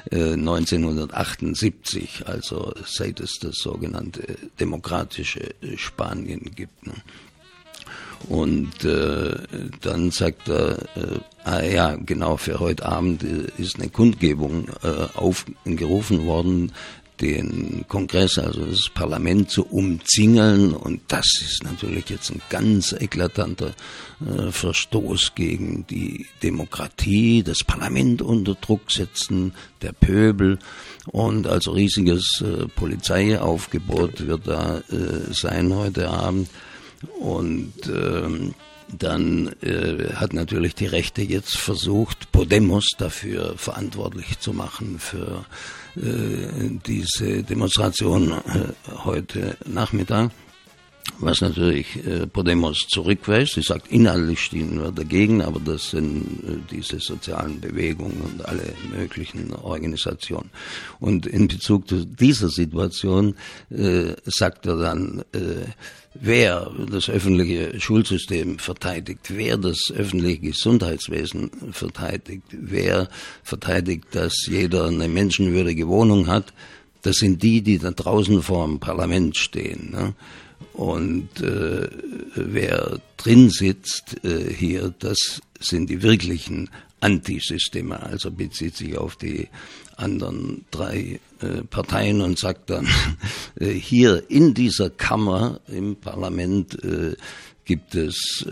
1978, also seit es das sogenannte demokratische Spanien gibt. Ne? Und dann sagt er, ja, genau, für heute Abend ist eine Kundgebung aufgerufen worden, den Kongress, also das Parlament zu umzingeln. Und das ist natürlich jetzt ein ganz eklatanter Verstoß gegen die Demokratie, das Parlament unter Druck setzen, der Pöbel. Und also riesiges Polizeiaufgebot wird da sein heute Abend. Und dann hat natürlich die Rechte jetzt versucht, Podemos dafür verantwortlich zu machen für diese Demonstration heute Nachmittag, was natürlich Podemos zurückweist. Sie sagt, inhaltlich stehen wir dagegen, aber das sind diese sozialen Bewegungen und alle möglichen Organisationen. Und in Bezug zu dieser Situation sagt er dann, wer das öffentliche Schulsystem verteidigt, wer das öffentliche Gesundheitswesen verteidigt, wer verteidigt, dass jeder eine menschenwürdige Wohnung hat, das sind die da draußen vor dem Parlament stehen. Ne? Und wer drin sitzt hier, das sind die wirklichen Antisysteme, also bezieht sich auf die anderen 3 Parteien und sagt dann, hier in dieser Kammer im Parlament gibt es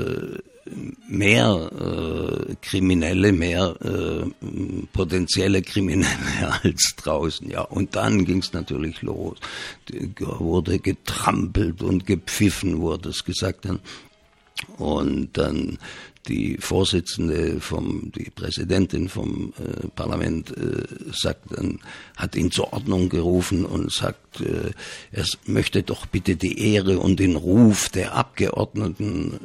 mehr Kriminelle, mehr potenzielle Kriminelle als draußen. Ja, und dann ging es natürlich los. Wurde getrampelt und gepfiffen, wurde es gesagt dann. Und dann die Vorsitzende die Präsidentin vom Parlament hat ihn zur Ordnung gerufen und sagt, er möchte doch bitte die Ehre und den Ruf der Abgeordneten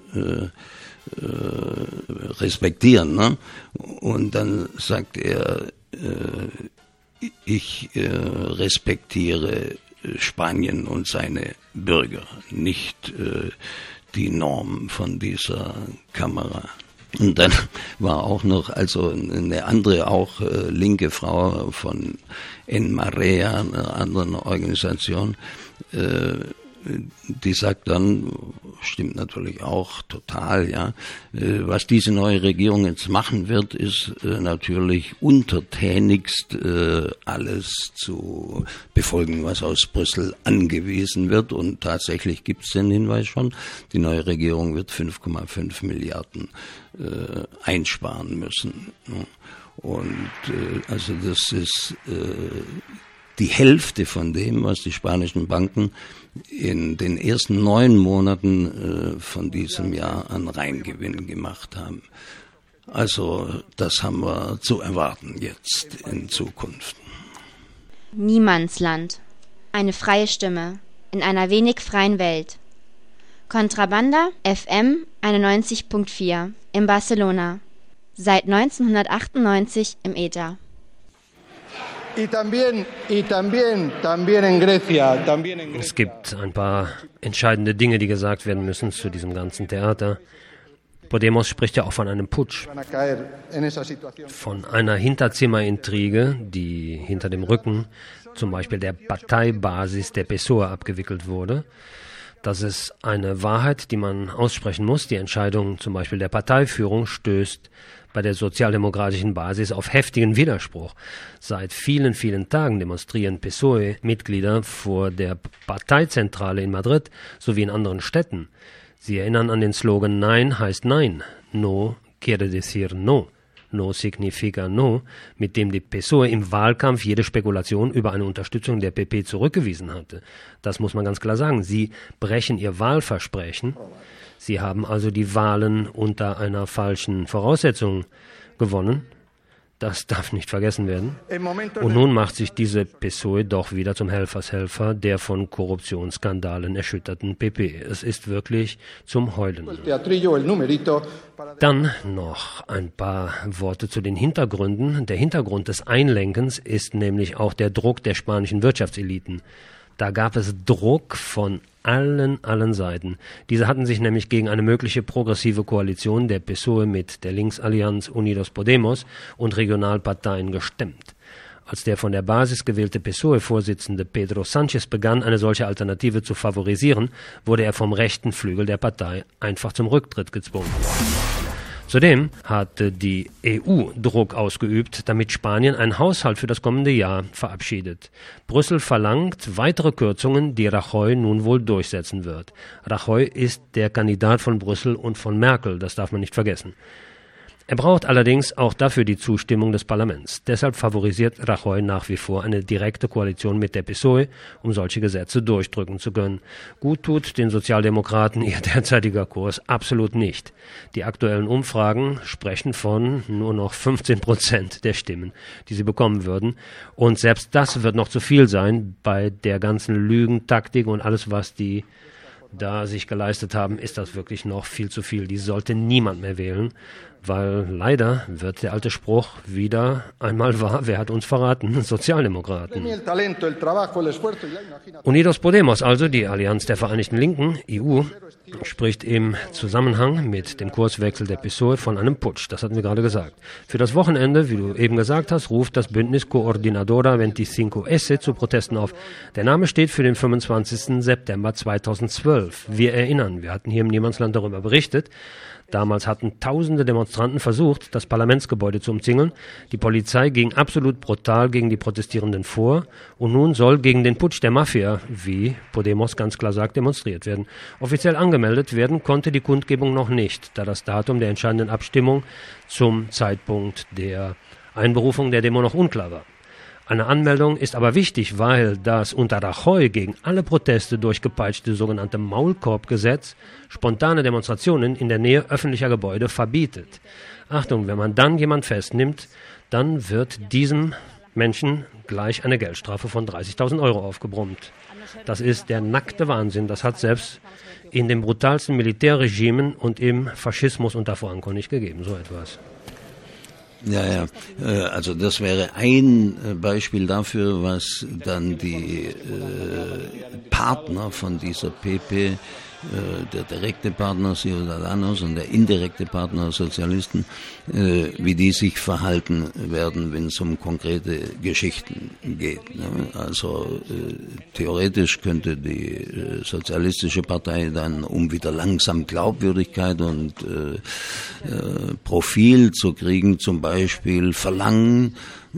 respektieren. Ne? Und dann sagt er, ich respektiere Spanien und seine Bürger, nicht die Norm von dieser Kamera. Und dann war auch noch eine andere, auch linke Frau von En Marea, einer anderen Organisation, die sagt dann, stimmt natürlich auch total, ja, was diese neue Regierung jetzt machen wird, ist natürlich untertänigst alles zu befolgen, was aus Brüssel angewiesen wird. Und tatsächlich gibt es den Hinweis schon, die neue Regierung wird 5,5 Milliarden einsparen müssen. Und also das ist die Hälfte von dem, was die spanischen Banken in den ersten 9 Monaten von diesem Jahr an Reingewinn gemacht haben. Also das haben wir zu erwarten jetzt in Zukunft. Niemandsland. Eine freie Stimme in einer wenig freien Welt. Contrabanda FM 91.4 in Barcelona. Seit 1998 im Äther. Es gibt ein paar entscheidende Dinge, die gesagt werden müssen zu diesem ganzen Theater. Podemos spricht ja auch von einem Putsch, von einer Hinterzimmerintrige, die hinter dem Rücken zum Beispiel der Parteibasis der PSOE abgewickelt wurde. Das ist eine Wahrheit, die man aussprechen muss. Die Entscheidung zum Beispiel der Parteiführung stößt bei der sozialdemokratischen Basis auf heftigen Widerspruch. Seit vielen, vielen Tagen demonstrieren PSOE-Mitglieder vor der Parteizentrale in Madrid sowie in anderen Städten. Sie erinnern an den Slogan Nein heißt Nein. No quiere decir no. No significa no, mit dem die PSOE im Wahlkampf jede Spekulation über eine Unterstützung der PP zurückgewiesen hatte. Das muss man ganz klar sagen. Sie brechen ihr Wahlversprechen. Sie haben also die Wahlen unter einer falschen Voraussetzung gewonnen. Das darf nicht vergessen werden. Und nun macht sich diese PSOE doch wieder zum Helfershelfer der von Korruptionsskandalen erschütterten PP. Es ist wirklich zum Heulen. Dann noch ein paar Worte zu den Hintergründen. Der Hintergrund des Einlenkens ist nämlich auch der Druck der spanischen Wirtschaftseliten. Da gab es Druck von allen Seiten. Diese hatten sich nämlich gegen eine mögliche progressive Koalition der PSOE mit der Linksallianz Unidos Podemos und Regionalparteien gestemmt. Als der von der Basis gewählte PSOE-Vorsitzende Pedro Sánchez begann, eine solche Alternative zu favorisieren, wurde er vom rechten Flügel der Partei einfach zum Rücktritt gezwungen. Zudem hatte die EU Druck ausgeübt, damit Spanien einen Haushalt für das kommende Jahr verabschiedet. Brüssel verlangt weitere Kürzungen, die Rajoy nun wohl durchsetzen wird. Rajoy ist der Kandidat von Brüssel und von Merkel, das darf man nicht vergessen. Er braucht allerdings auch dafür die Zustimmung des Parlaments. Deshalb favorisiert Rajoy nach wie vor eine direkte Koalition mit der PSOE, um solche Gesetze durchdrücken zu können. Gut tut den Sozialdemokraten ihr derzeitiger Kurs absolut nicht. Die aktuellen Umfragen sprechen von nur noch 15% der Stimmen, die sie bekommen würden. Und selbst das wird noch zu viel sein bei der ganzen Lügentaktik und alles, was die da sich geleistet haben, ist das wirklich noch viel zu viel. Die sollte niemand mehr wählen, weil leider wird der alte Spruch wieder einmal wahr, wer hat uns verraten? Sozialdemokraten. Unidos Podemos, also die Allianz der Vereinigten Linken, EU, spricht im Zusammenhang mit dem Kurswechsel der PSOE von einem Putsch. Das hatten wir gerade gesagt. Für das Wochenende, wie du eben gesagt hast, ruft das Bündnis Coordinadora 25S zu Protesten auf. Der Name steht für den 25. September 2012. Wir erinnern, wir hatten hier im Niemandsland darüber berichtet, Damals hatten tausende Demonstranten versucht, das Parlamentsgebäude zu umzingeln. Die Polizei ging absolut brutal gegen die Protestierenden vor und nun soll gegen den Putsch der Mafia, wie Podemos ganz klar sagt, demonstriert werden. Offiziell angemeldet werden konnte die Kundgebung noch nicht, da das Datum der entscheidenden Abstimmung zum Zeitpunkt der Einberufung der Demo noch unklar war. Eine Anmeldung ist aber wichtig, weil das unter Rajoy gegen alle Proteste durchgepeitschte sogenannte Maulkorbgesetz spontane Demonstrationen in der Nähe öffentlicher Gebäude verbietet. Achtung, wenn man dann jemand festnimmt, dann wird diesem Menschen gleich eine Geldstrafe von 30.000 Euro aufgebrummt. Das ist der nackte Wahnsinn. Das hat selbst in den brutalsten Militärregimen und im Faschismus unter Franco nicht gegeben, so etwas. Ja, also das wäre ein Beispiel dafür, was dann die Partner von dieser PP, der direkte Partner Ciudadanos und der indirekte Partner Sozialisten, wie die sich verhalten werden, wenn es um konkrete Geschichten geht. Also theoretisch könnte die Sozialistische Partei dann, um wieder langsam Glaubwürdigkeit und Profil zu kriegen, zum Beispiel verlangen,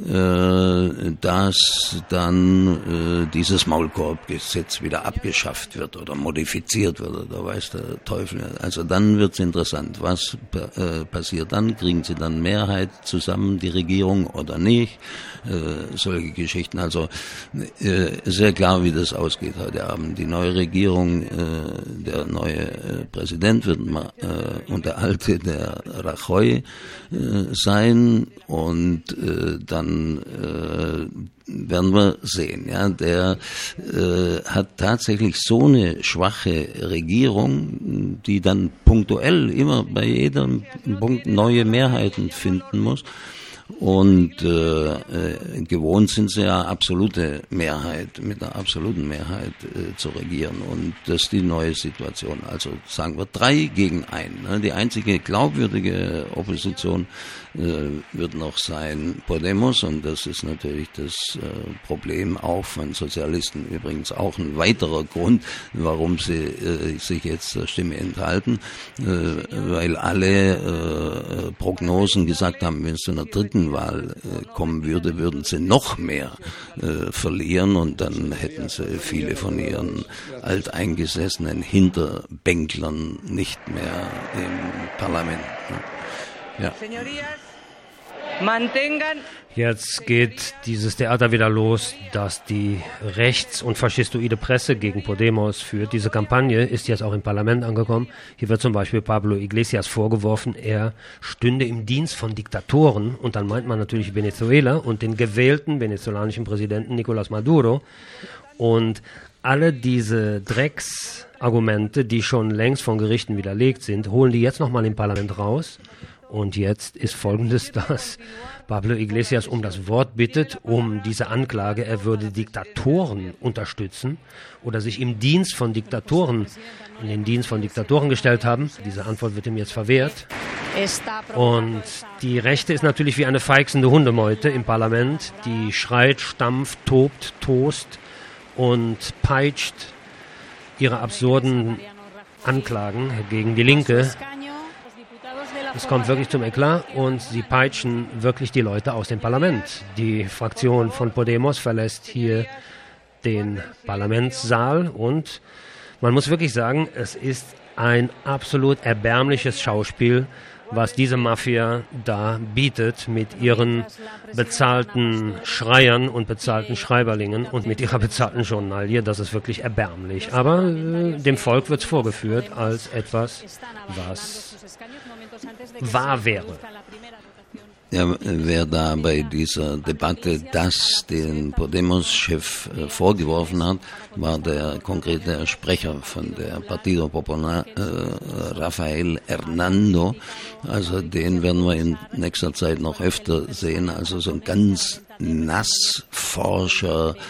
dass dann dieses Maulkorbgesetz wieder abgeschafft wird oder modifiziert wird oder weiß der Teufel. Also dann wird's interessant. Was passiert dann? Kriegen sie dann Mehrheit zusammen, die Regierung, oder nicht? Solche Geschichten. Also sehr klar, wie das ausgeht heute Abend. Die neue Regierung, der neue Präsident wird und der alte, der Rajoy, sein, und dann werden wir sehen. Ja, der hat tatsächlich so eine schwache Regierung, die dann punktuell immer bei jedem Punkt neue Mehrheiten finden muss. Und gewohnt sind sie ja absolute Mehrheit, mit einer absoluten Mehrheit zu regieren. Und das ist die neue Situation. Also sagen wir 3 gegen 1. Ne? Die einzige glaubwürdige Opposition wird noch sein Podemos, und das ist natürlich das Problem auch von Sozialisten. Übrigens auch ein weiterer Grund, warum sie sich jetzt der Stimme enthalten, weil alle Prognosen gesagt haben, wenn es zu einer dritten Wahl kommen würde, würden sie noch mehr verlieren, und dann hätten sie viele von ihren alteingesessenen Hinterbänklern nicht mehr im Parlament. Ja. Jetzt geht dieses Theater wieder los, dass die rechts- und faschistoide Presse gegen Podemos führt. Diese Kampagne ist jetzt auch im Parlament angekommen. Hier wird zum Beispiel Pablo Iglesias vorgeworfen, er stünde im Dienst von Diktatoren. Und dann meint man natürlich Venezuela und den gewählten venezolanischen Präsidenten Nicolás Maduro. Und alle diese Drecksargumente, die schon längst von Gerichten widerlegt sind, holen die jetzt nochmal im Parlament raus. Und jetzt ist Folgendes, dass Pablo Iglesias um das Wort bittet, um diese Anklage, er würde Diktatoren unterstützen oder sich im Dienst von Diktatoren, in den Dienst von Diktatoren gestellt haben. Diese Antwort wird ihm jetzt verwehrt. Und die Rechte ist natürlich wie eine feixende Hundemeute im Parlament, die schreit, stampft, tobt, tost und peitscht ihre absurden Anklagen gegen die Linke. Es kommt wirklich zum Eklat, und sie peitschen wirklich die Leute aus dem Parlament. Die Fraktion von Podemos verlässt hier den Parlamentssaal, und man muss wirklich sagen, es ist ein absolut erbärmliches Schauspiel, was diese Mafia da bietet mit ihren bezahlten Schreiern und bezahlten Schreiberlingen und mit ihrer bezahlten Journalie. Das ist wirklich erbärmlich. Aber dem Volk wird es vorgeführt als etwas, was wahr wäre. Ja, wer da bei dieser Debatte das den Podemos-Chef vorgeworfen hat, war der konkrete Sprecher von der Partido Popular, Rafael Hernando. Also den werden wir in nächster Zeit noch öfter sehen. Also so ein ganz Nassforscher,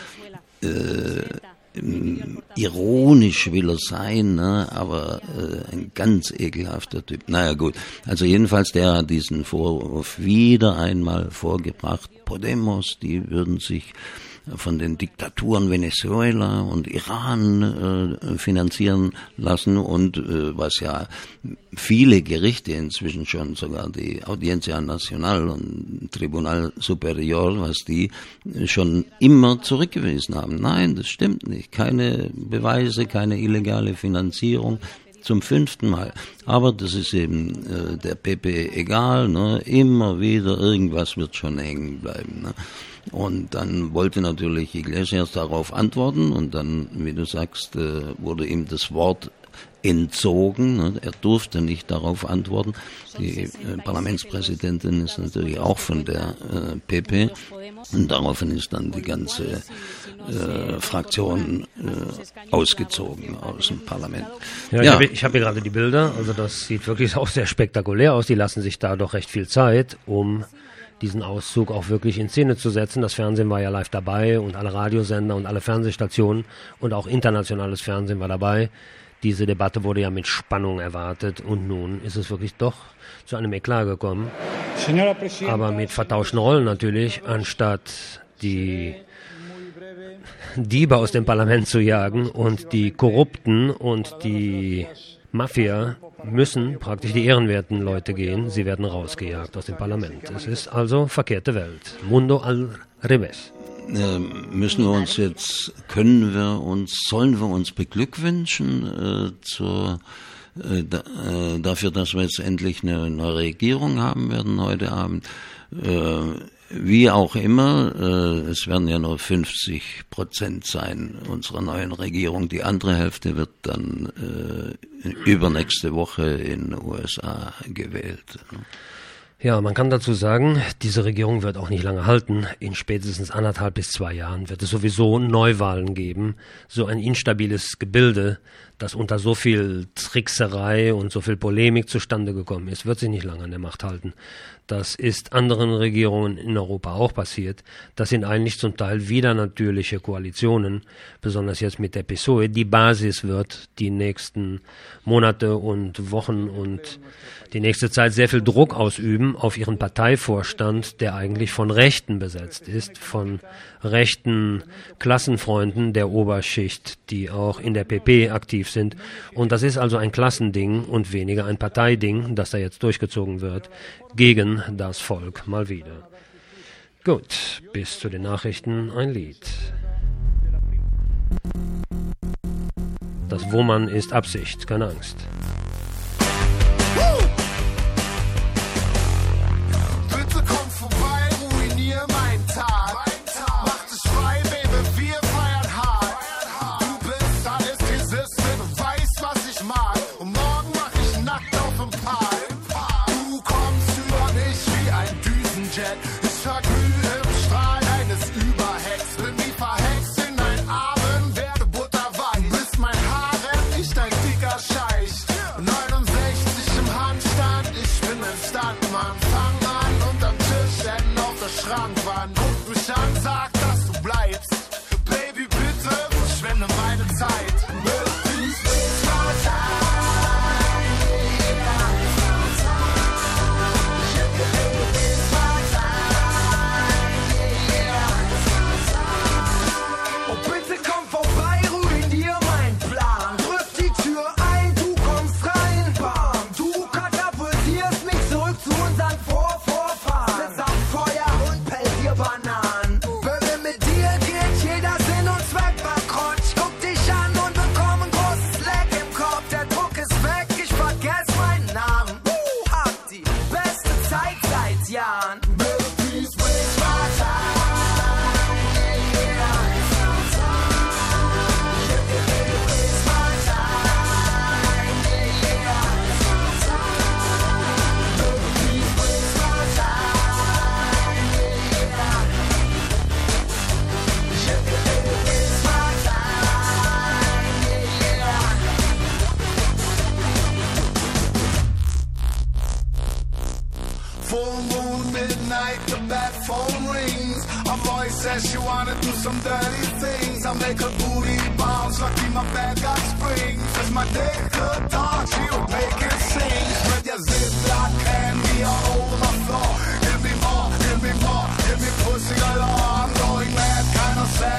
ironisch will er sein, ne? Aber ein ganz ekelhafter Typ. Naja gut, also jedenfalls der hat diesen Vorwurf wieder einmal vorgebracht. Podemos, die würden sich von den Diktaturen Venezuela und Iran finanzieren lassen und was ja viele Gerichte inzwischen schon, sogar die Audiencia Nacional und Tribunal Superior, was die schon immer zurückgewiesen haben. Nein, das stimmt nicht. Keine Beweise, keine illegale Finanzierung. Zum 5. Mal. Aber das ist eben der PP egal, ne? Immer wieder irgendwas wird schon hängen bleiben. Ne? Und dann wollte natürlich Iglesias darauf antworten und dann, wie du sagst, wurde ihm das Wort entzogen. Ne? Er durfte nicht darauf antworten. Die Parlamentspräsidentin ist natürlich auch von der PP und daraufhin ist dann die ganze Fraktion ausgezogen aus dem Parlament. Ja, ich habe hier gerade die Bilder, also das sieht wirklich auch sehr spektakulär aus. Die lassen sich da doch recht viel Zeit, um diesen Auszug auch wirklich in Szene zu setzen. Das Fernsehen war ja live dabei und alle Radiosender und alle Fernsehstationen und auch internationales Fernsehen war dabei. Diese Debatte wurde ja mit Spannung erwartet und nun ist es wirklich doch zu einem Eklat gekommen. Aber mit vertauschten Rollen natürlich, anstatt die Diebe aus dem Parlament zu jagen und die Korrupten und die Mafia müssen praktisch die ehrenwerten Leute gehen. Sie werden rausgejagt aus dem Parlament. Es ist also verkehrte Welt. Mundo al revés. Müssen wir uns jetzt, sollen wir uns beglückwünschen dafür, dass wir jetzt endlich eine neue Regierung haben werden heute Abend? Wie auch immer, es werden ja nur 50% sein unserer neuen Regierung. Die andere Hälfte wird dann übernächste Woche in den USA gewählt. Ja, man kann dazu sagen, diese Regierung wird auch nicht lange halten. In spätestens 1,5 bis 2 Jahren wird es sowieso Neuwahlen geben. So ein instabiles Gebilde, das unter so viel Trickserei und so viel Polemik zustande gekommen ist, wird sich nicht lange an der Macht halten. Das ist anderen Regierungen in Europa auch passiert. Das sind eigentlich zum Teil wieder natürliche Koalitionen, besonders jetzt mit der PSOE, die Basis wird, die nächsten Monate und Wochen und die nächste Zeit sehr viel Druck ausüben auf ihren Parteivorstand, der eigentlich von Rechten besetzt ist, von rechten Klassenfreunden der Oberschicht, die auch in der PP aktiv sind. Und das ist also ein Klassending und weniger ein Parteiding, das da jetzt durchgezogen wird, gegen das Volk mal wieder. Gut, bis zu den Nachrichten ein Lied. Das Woman ist Absicht, keine Angst. Bitte komm vorbei, ruinier meinen Tag. Mach es frei, Baby, wir feiern hart. Du bist alles Gesiste, du weißt, was ich mag. Und morgen mach ich nackt auf dem Park. Du kommst über mich wie ein Düsenjet. Ich verglühe im Strahl eines Überhecks. Bin wie verhext in deinen Armen, werde butterweich. Bist mein Harem, nicht dein dicker Scheich. 69 im Handstand, ich bin ein Stuntmann. Fang an unterm Tisch, denn auf der Schrankwand. Guck mich an, sag, dass du bleibst. Baby, bitte, verschwende meine Zeit. Oh, bitte komm vorbei, ruinier meinen Plan. Drück die Tür ein, du kommst rein, bam. Du katapultierst mich zurück zu unseren Vorfahren. Sitz am Feuer und pellt dir Bananen. Baby, mit dir geht jeder Sinn und Zweck bankrott. Ich guck dich an und bekomm ein großes Leck im Kopf. Der Druck ist weg, ich vergess meinen Namen. Hab die beste Zeit seit Jahren. Please waste my time. Full moon, midnight, the bad phone rings. A voice says she wanna do some dirty things. I make her booty bounce, lucky my bad guy springs. As my dick could talk, she would make it sing. With your ziplock candy all over my floor. Give me more, give me more, give me pussy galore. I'm going mad, kinda sad.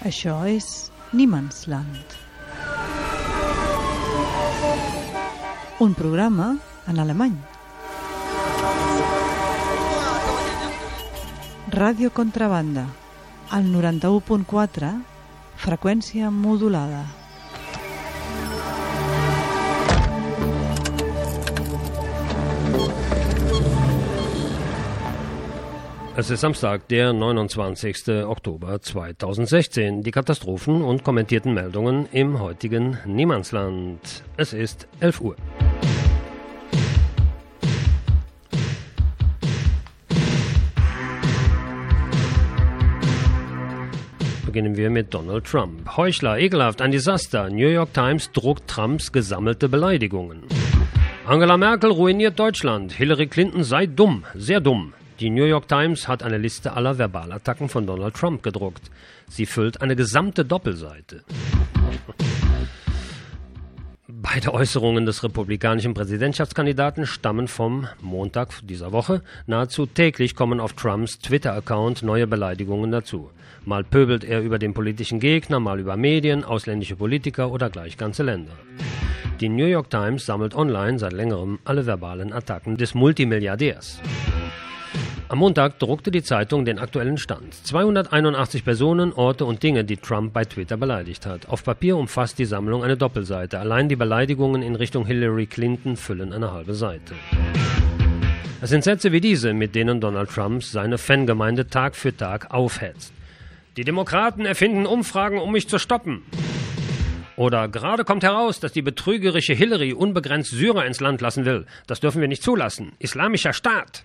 Això és Niemandsland. Un programa en alemany. Ràdio Contrabanda, al 91.4, freqüència modulada. Es ist Samstag, der 29. Oktober 2016. Die Katastrophen und kommentierten Meldungen im heutigen Niemandsland. Es ist 11 Uhr. Beginnen wir mit Donald Trump. Heuchler, ekelhaft, ein Desaster. New York Times druckt Trumps gesammelte Beleidigungen. Angela Merkel ruiniert Deutschland. Hillary Clinton sei dumm, sehr dumm. Die New York Times hat eine Liste aller Verbalattacken von Donald Trump gedruckt. Sie füllt eine gesamte Doppelseite. Beide Äußerungen des republikanischen Präsidentschaftskandidaten stammen vom Montag dieser Woche. Nahezu täglich kommen auf Trumps Twitter-Account neue Beleidigungen dazu. Mal pöbelt er über den politischen Gegner, mal über Medien, ausländische Politiker oder gleich ganze Länder. Die New York Times sammelt online seit längerem alle verbalen Attacken des Multimilliardärs. Am Montag druckte die Zeitung den aktuellen Stand. 281 Personen, Orte und Dinge, die Trump bei Twitter beleidigt hat. Auf Papier umfasst die Sammlung eine Doppelseite. Allein die Beleidigungen in Richtung Hillary Clinton füllen eine halbe Seite. Es sind Sätze wie diese, mit denen Donald Trump seine Fangemeinde Tag für Tag aufhetzt. Die Demokraten erfinden Umfragen, um mich zu stoppen. Oder gerade kommt heraus, dass die betrügerische Hillary unbegrenzt Syrer ins Land lassen will. Das dürfen wir nicht zulassen. Islamischer Staat.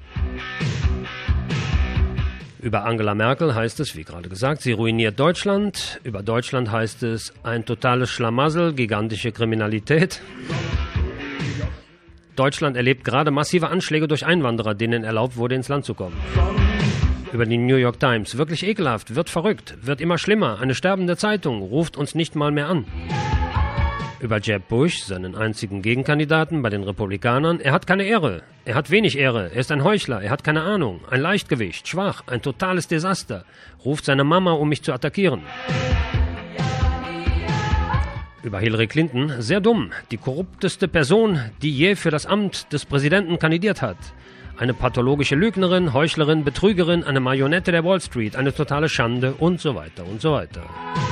Über Angela Merkel heißt es, wie gerade gesagt, sie ruiniert Deutschland. Über Deutschland heißt es, ein totales Schlamassel, gigantische Kriminalität. Deutschland erlebt gerade massive Anschläge durch Einwanderer, denen erlaubt wurde, ins Land zu kommen. Über die New York Times, wirklich ekelhaft, wird verrückt, wird immer schlimmer, eine sterbende Zeitung, ruft uns nicht mal mehr an. Über Jeb Bush, seinen einzigen Gegenkandidaten bei den Republikanern, er hat keine Ehre, er hat wenig Ehre, er ist ein Heuchler, er hat keine Ahnung, ein Leichtgewicht, schwach, ein totales Desaster, ruft seine Mama, um mich zu attackieren. Über Hillary Clinton, sehr dumm, die korrupteste Person, die je für das Amt des Präsidenten kandidiert hat. Eine pathologische Lügnerin, Heuchlerin, Betrügerin, eine Marionette der Wall Street, eine totale Schande und so weiter und so weiter.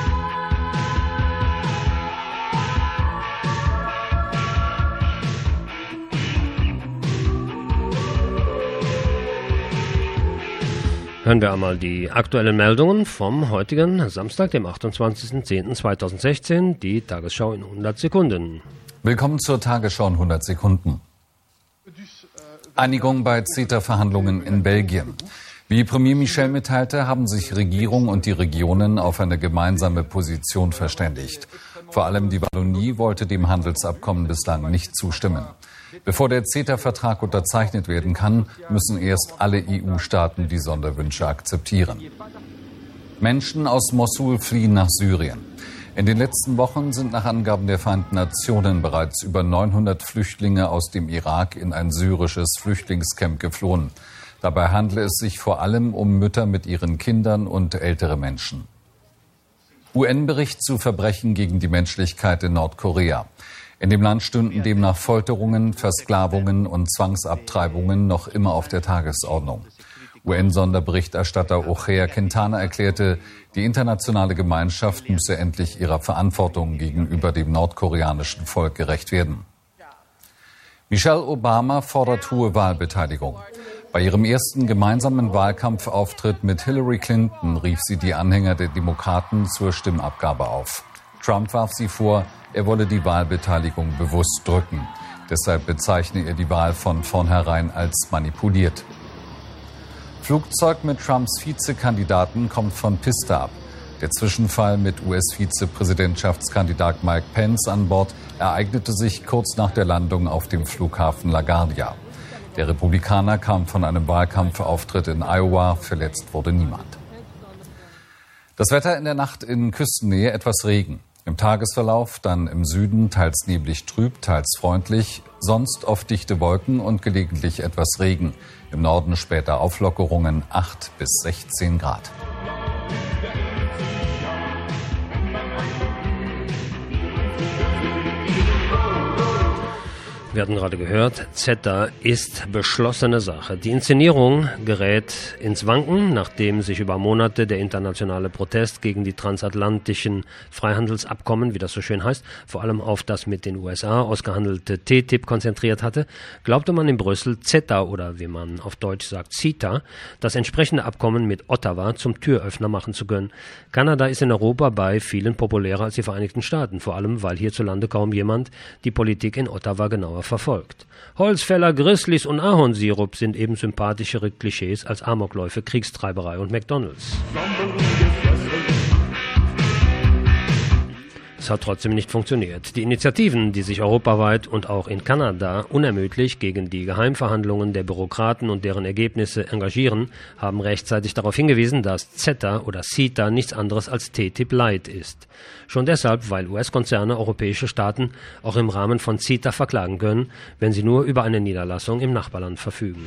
Hören wir einmal die aktuellen Meldungen vom heutigen Samstag, dem 28.10.2016, die Tagesschau in 100 Sekunden. Willkommen zur Tagesschau in 100 Sekunden. Einigung bei CETA-Verhandlungen in Belgien. Wie Premier Michel mitteilte, haben sich Regierung und die Regionen auf eine gemeinsame Position verständigt. Vor allem die Wallonie wollte dem Handelsabkommen bislang nicht zustimmen. Bevor der CETA-Vertrag unterzeichnet werden kann, müssen erst alle EU-Staaten die Sonderwünsche akzeptieren. Menschen aus Mossul fliehen nach Syrien. In den letzten Wochen sind nach Angaben der Vereinten Nationen bereits über 900 Flüchtlinge aus dem Irak in ein syrisches Flüchtlingscamp geflohen. Dabei handle es sich vor allem um Mütter mit ihren Kindern und ältere Menschen. UN-Bericht zu Verbrechen gegen die Menschlichkeit in Nordkorea. In dem Land stünden demnach Folterungen, Versklavungen und Zwangsabtreibungen noch immer auf der Tagesordnung. UN-Sonderberichterstatter Ocher Quintana erklärte, die internationale Gemeinschaft müsse endlich ihrer Verantwortung gegenüber dem nordkoreanischen Volk gerecht werden. Michelle Obama fordert hohe Wahlbeteiligung. Bei ihrem ersten gemeinsamen Wahlkampfauftritt mit Hillary Clinton rief sie die Anhänger der Demokraten zur Stimmabgabe auf. Trump warf sie vor, er wolle die Wahlbeteiligung bewusst drücken. Deshalb bezeichne er die Wahl von vornherein als manipuliert. Flugzeug mit Trumps Vizekandidaten kommt von Piste ab. Der Zwischenfall mit US-Vizepräsidentschaftskandidat Mike Pence an Bord ereignete sich kurz nach der Landung auf dem Flughafen LaGuardia. Der Republikaner kam von einem Wahlkampfauftritt in Iowa, verletzt wurde niemand. Das Wetter in der Nacht in Küstennähe etwas Regen. Im Tagesverlauf dann im Süden teils neblig trüb, teils freundlich, sonst oft dichte Wolken und gelegentlich etwas Regen. Im Norden später Auflockerungen 8 bis 16 Grad. Wir hatten gerade gehört, CETA ist beschlossene Sache. Die Inszenierung gerät ins Wanken, nachdem sich über Monate der internationale Protest gegen die transatlantischen Freihandelsabkommen, wie das so schön heißt, vor allem auf das mit den USA ausgehandelte TTIP konzentriert hatte, glaubte man in Brüssel CETA oder wie man auf Deutsch sagt CETA, das entsprechende Abkommen mit Ottawa zum Türöffner machen zu können. Kanada ist in Europa bei vielen populärer als die Vereinigten Staaten, vor allem weil hierzulande kaum jemand die Politik in Ottawa genauer verfolgt. Holzfäller, Grizzlies und Ahornsirup sind eben sympathischere Klischees als Amokläufe, Kriegstreiberei und McDonalds. Es hat trotzdem nicht funktioniert. Die Initiativen, die sich europaweit und auch in Kanada unermüdlich gegen die Geheimverhandlungen der Bürokraten und deren Ergebnisse engagieren, haben rechtzeitig darauf hingewiesen, dass CETA oder CETA nichts anderes als TTIP Light ist. Schon deshalb, weil US-Konzerne europäische Staaten auch im Rahmen von CETA verklagen können, wenn sie nur über eine Niederlassung im Nachbarland verfügen.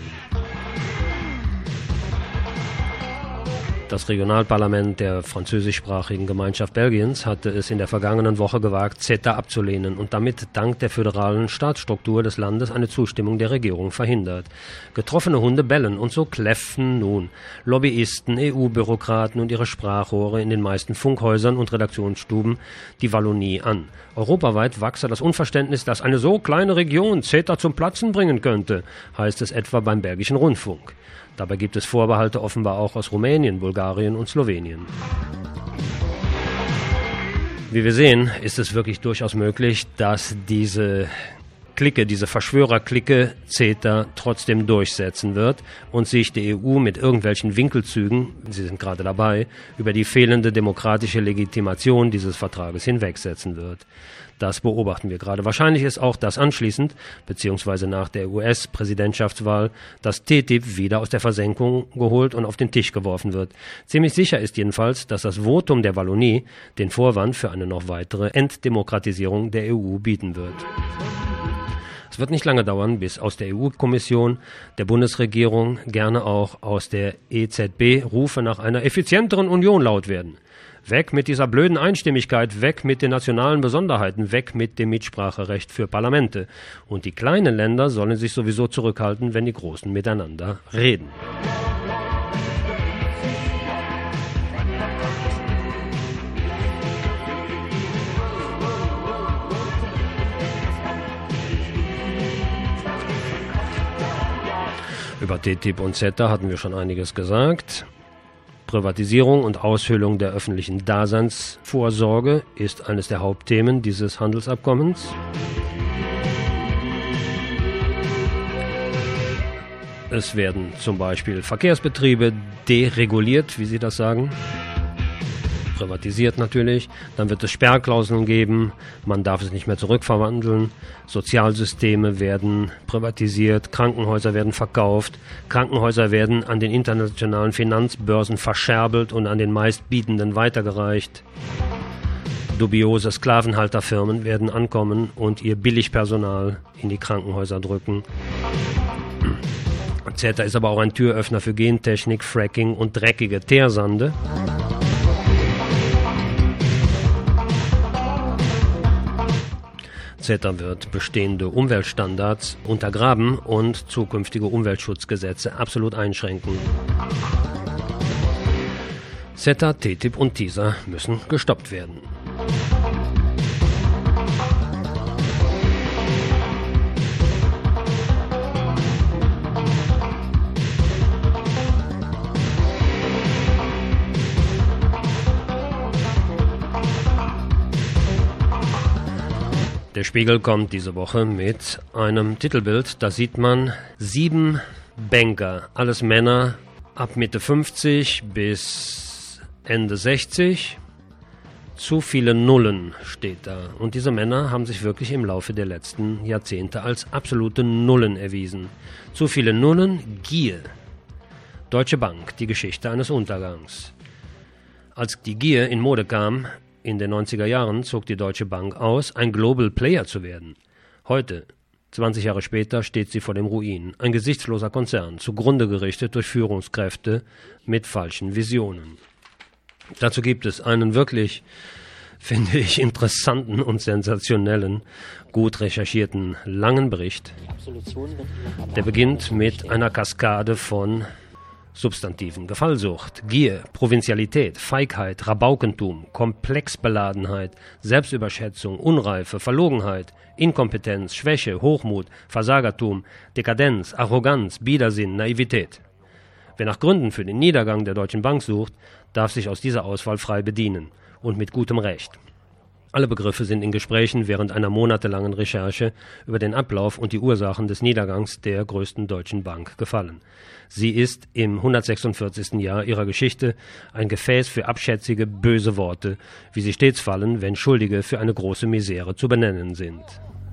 Das Regionalparlament der französischsprachigen Gemeinschaft Belgiens hatte es in der vergangenen Woche gewagt, CETA abzulehnen und damit dank der föderalen Staatsstruktur des Landes eine Zustimmung der Regierung verhindert. Getroffene Hunde bellen und so kläffen nun Lobbyisten, EU-Bürokraten und ihre Sprachrohre in den meisten Funkhäusern und Redaktionsstuben die Wallonie an. Europaweit wachse das Unverständnis, dass eine so kleine Region CETA zum Platzen bringen könnte, heißt es etwa beim belgischen Rundfunk. Dabei gibt es Vorbehalte offenbar auch aus Rumänien, Bulgarien und Slowenien. Wie wir sehen, ist es wirklich durchaus möglich, dass diese Clique, diese Verschwörerclique CETA trotzdem durchsetzen wird und sich die EU mit irgendwelchen Winkelzügen, sie sind gerade dabei, über die fehlende demokratische Legitimation dieses Vertrages hinwegsetzen wird. Das beobachten wir gerade. Wahrscheinlich ist auch das anschließend, beziehungsweise nach der US-Präsidentschaftswahl, das TTIP wieder aus der Versenkung geholt und auf den Tisch geworfen wird. Ziemlich sicher ist jedenfalls, dass das Votum der Wallonie den Vorwand für eine noch weitere Entdemokratisierung der EU bieten wird. Es wird nicht lange dauern, bis aus der EU-Kommission, der Bundesregierung, gerne auch aus der EZB Rufe nach einer effizienteren Union laut werden. Weg mit dieser blöden Einstimmigkeit, weg mit den nationalen Besonderheiten, weg mit dem Mitspracherecht für Parlamente. Und die kleinen Länder sollen sich sowieso zurückhalten, wenn die Großen miteinander reden. Über TTIP und CETA hatten wir schon einiges gesagt. Privatisierung und Aushöhlung der öffentlichen Daseinsvorsorge ist eines der Hauptthemen dieses Handelsabkommens. Es werden zum Beispiel Verkehrsbetriebe dereguliert, wie Sie das sagen. Privatisiert natürlich, dann wird es Sperrklauseln geben, man darf es nicht mehr zurückverwandeln, Sozialsysteme werden privatisiert, Krankenhäuser werden verkauft, Krankenhäuser werden an den internationalen Finanzbörsen verscherbelt und an den Meistbietenden weitergereicht. Dubiose Sklavenhalterfirmen werden ankommen und ihr Billigpersonal in die Krankenhäuser drücken. CETA ist aber auch ein Türöffner für Gentechnik, Fracking und dreckige Teersande. CETA wird bestehende Umweltstandards untergraben und zukünftige Umweltschutzgesetze absolut einschränken. CETA, TTIP und TISA müssen gestoppt werden. Der Spiegel kommt diese Woche mit einem Titelbild, da sieht man 7 Banker, alles Männer ab Mitte 50 bis Ende 60. Zu viele Nullen steht da. Und diese Männer haben sich wirklich im Laufe der letzten Jahrzehnte als absolute Nullen erwiesen. Zu viele Nullen, Gier. Deutsche Bank, die Geschichte eines Untergangs. Als die Gier in Mode kam, in den 90er Jahren zog die Deutsche Bank aus, ein Global Player zu werden. Heute, 20 Jahre später, steht sie vor dem Ruin. Ein gesichtsloser Konzern, zugrunde gerichtet durch Führungskräfte mit falschen Visionen. Dazu gibt es einen wirklich finde ich, interessanten und sensationellen, gut recherchierten, langen Bericht. Der beginnt mit einer Kaskade von Substantiven: Gefallsucht, Gier, Provinzialität, Feigheit, Rabaukentum, Komplexbeladenheit, Selbstüberschätzung, Unreife, Verlogenheit, Inkompetenz, Schwäche, Hochmut, Versagertum, Dekadenz, Arroganz, Biedersinn, Naivität. Wer nach Gründen für den Niedergang der Deutschen Bank sucht, darf sich aus dieser Auswahl frei bedienen. Und mit gutem Recht. Alle Begriffe sind in Gesprächen während einer monatelangen Recherche über den Ablauf und die Ursachen des Niedergangs der größten deutschen Bank gefallen. Sie ist im 146. Jahr ihrer Geschichte ein Gefäß für abschätzige, böse Worte, wie sie stets fallen, wenn Schuldige für eine große Misere zu benennen sind.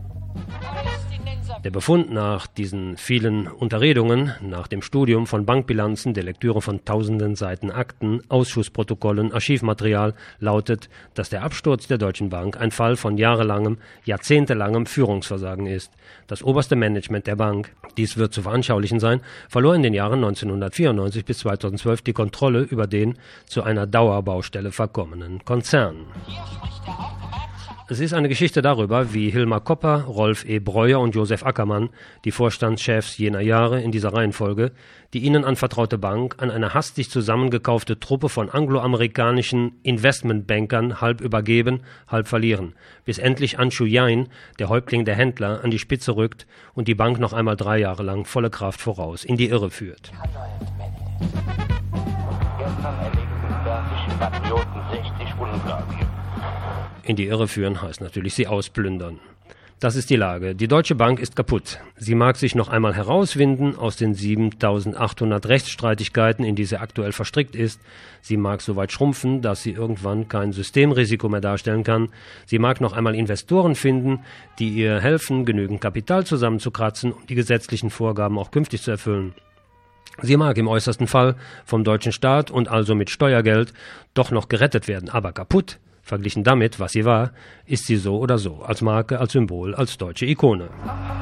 Der Befund nach diesen vielen Unterredungen, nach dem Studium von Bankbilanzen, der Lektüre von tausenden Seiten Akten, Ausschussprotokollen, Archivmaterial lautet, dass der Absturz der Deutschen Bank ein Fall von jahrelangem, jahrzehntelangem Führungsversagen ist. Das oberste Management der Bank, dies wird zu veranschaulichen sein, verlor in den Jahren 1994 bis 2012 die Kontrolle über den zu einer Dauerbaustelle verkommenen Konzern. Es ist eine Geschichte darüber, wie Hilmar Kopper, Rolf E. Breuer und Josef Ackermann, die Vorstandschefs jener Jahre in dieser Reihenfolge, die ihnen anvertraute Bank an eine hastig zusammengekaufte Truppe von angloamerikanischen Investmentbankern halb übergeben, halb verlieren, bis endlich Anshu Jain, der Häuptling der Händler, an die Spitze rückt und die Bank noch einmal 3 Jahre lang volle Kraft voraus in die Irre führt. In die Irre führen heißt natürlich sie ausplündern. Das ist die Lage. Die Deutsche Bank ist kaputt. Sie mag sich noch einmal herauswinden aus den 7.800 Rechtsstreitigkeiten, in die sie aktuell verstrickt ist. Sie mag so weit schrumpfen, dass sie irgendwann kein Systemrisiko mehr darstellen kann. Sie mag noch einmal Investoren finden, die ihr helfen, genügend Kapital zusammenzukratzen, um die gesetzlichen Vorgaben auch künftig zu erfüllen. Sie mag im äußersten Fall vom deutschen Staat und also mit Steuergeld doch noch gerettet werden, aber kaputt. Verglichen damit, was sie war, ist sie so oder so, als Marke, als Symbol, als deutsche Ikone.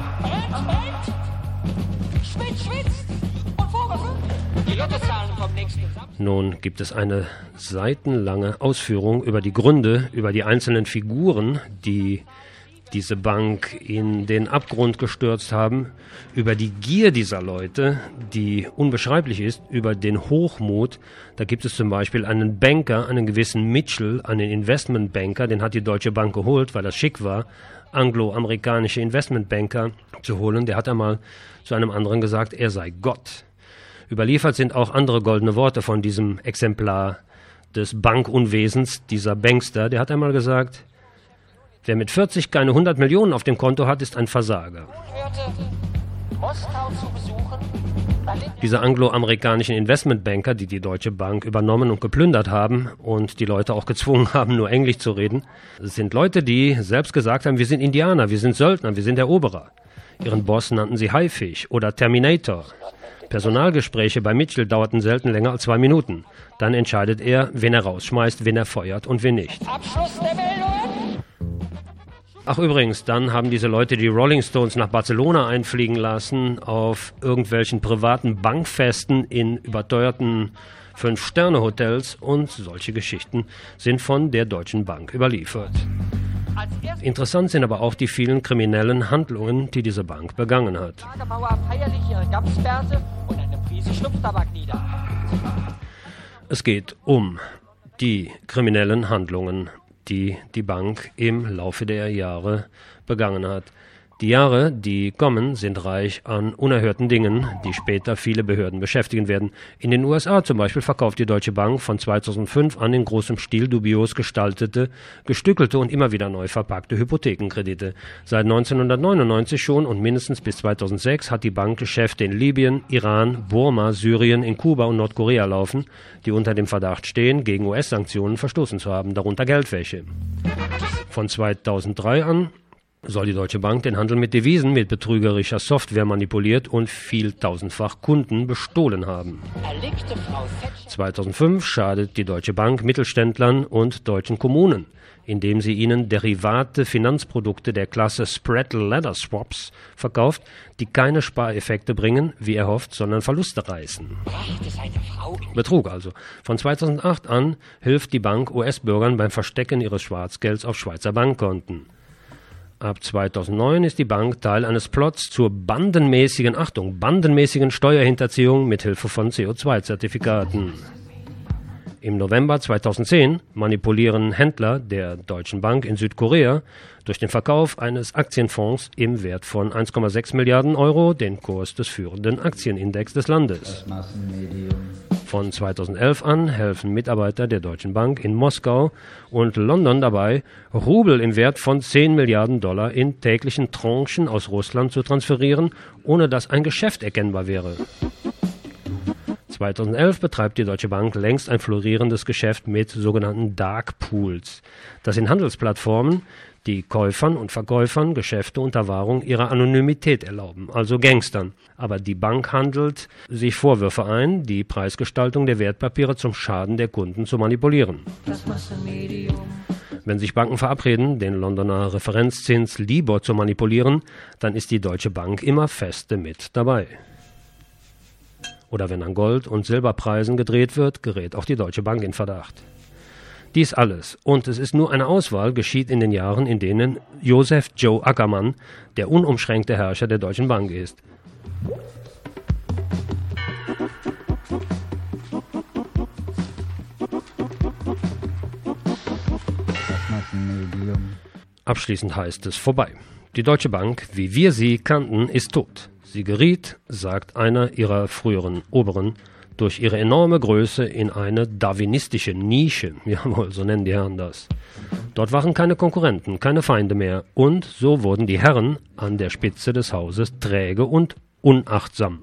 Nun gibt es eine seitenlange Ausführung über die Gründe, über die einzelnen Figuren, die diese Bank in den Abgrund gestürzt haben, über die Gier dieser Leute, die unbeschreiblich ist, über den Hochmut. Da gibt es zum Beispiel einen Banker, einen gewissen Mitchell, einen Investmentbanker, den hat die Deutsche Bank geholt, weil das schick war, angloamerikanische Investmentbanker zu holen. Der hat einmal zu einem anderen gesagt, er sei Gott. Überliefert sind auch andere goldene Worte von diesem Exemplar des Bankunwesens, dieser Bankster. Der hat einmal gesagt, wer mit 40 keine 100 Millionen auf dem Konto hat, ist ein Versager. Diese angloamerikanischen Investmentbanker, die die Deutsche Bank übernommen und geplündert haben und die Leute auch gezwungen haben, nur Englisch zu reden, sind Leute, die selbst gesagt haben, wir sind Indianer, wir sind Söldner, wir sind Eroberer. Ihren Boss nannten sie Haifisch oder Terminator. Personalgespräche bei Mitchell dauerten selten länger als 2 Minuten. Dann entscheidet er, wen er rausschmeißt, wen er feuert und wen nicht. Abschluss der Meldungen! Ach übrigens, dann haben diese Leute die Rolling Stones nach Barcelona einfliegen lassen auf irgendwelchen privaten Bankfesten in überteuerten 5-Sterne-Hotels und solche Geschichten sind von der Deutschen Bank überliefert. Interessant sind aber auch die vielen kriminellen Handlungen, die diese Bank begangen hat. Es geht um die kriminellen Handlungen, die die Bank im Laufe der Jahre begangen hat. Die Jahre, die kommen, sind reich an unerhörten Dingen, die später viele Behörden beschäftigen werden. In den USA zum Beispiel verkauft die Deutsche Bank von 2005 an in großem Stil dubios gestaltete, gestückelte und immer wieder neu verpackte Hypothekenkredite. Seit 1999 schon und mindestens bis 2006 hat die Bank Geschäfte in Libyen, Iran, Burma, Syrien, in Kuba und Nordkorea laufen, die unter dem Verdacht stehen, gegen US-Sanktionen verstoßen zu haben, darunter Geldwäsche. Von 2003 an soll die Deutsche Bank den Handel mit Devisen mit betrügerischer Software manipuliert und vieltausendfach Kunden bestohlen haben. 2005 schadet die Deutsche Bank Mittelständlern und deutschen Kommunen. indem sie ihnen derivate Finanzprodukte der Klasse Spread Ladder Swaps verkauft, die keine Spareffekte bringen, wie erhofft, sondern Verluste reißen. Betrug also. Von 2008 an hilft die Bank US-Bürgern beim Verstecken ihres Schwarzgelds auf Schweizer Bankkonten. Ab 2009 ist die Bank Teil eines Plots zur bandenmäßigen Steuerhinterziehung mit Hilfe von CO2-Zertifikaten. Im November 2010 manipulieren Händler der Deutschen Bank in Südkorea durch den Verkauf eines Aktienfonds im Wert von 1,6 Milliarden Euro den Kurs des führenden Aktienindex des Landes. Von 2011 an helfen Mitarbeiter der Deutschen Bank in Moskau und London dabei, Rubel im Wert von 10 Milliarden Dollar in täglichen Tranchen aus Russland zu transferieren, ohne dass ein Geschäft erkennbar wäre. 2011 betreibt die Deutsche Bank längst ein florierendes Geschäft mit sogenannten Dark Pools. Das sind Handelsplattformen, die Käufern und Verkäufern Geschäfte unter Wahrung ihrer Anonymität erlauben, also Gangstern. Aber die Bank handelt sich Vorwürfe ein, die Preisgestaltung der Wertpapiere zum Schaden der Kunden zu manipulieren. Wenn sich Banken verabreden, den Londoner Referenzzins LIBOR zu manipulieren, dann ist die Deutsche Bank immer feste mit dabei. Oder wenn an Gold- und Silberpreisen gedreht wird, gerät auch die Deutsche Bank in Verdacht. Dies alles, und es ist nur eine Auswahl, geschieht in den Jahren, in denen Josef Joe Ackermann der unumschränkte Herrscher der Deutschen Bank ist. Abschließend heißt es vorbei. Die Deutsche Bank, wie wir sie kannten, ist tot. Sie geriet, sagt einer ihrer früheren Oberen, durch ihre enorme Größe in eine darwinistische Nische. Jawohl, so nennen die Herren das. Dort waren keine Konkurrenten, keine Feinde mehr. Und so wurden die Herren an der Spitze des Hauses träge und unachtsam.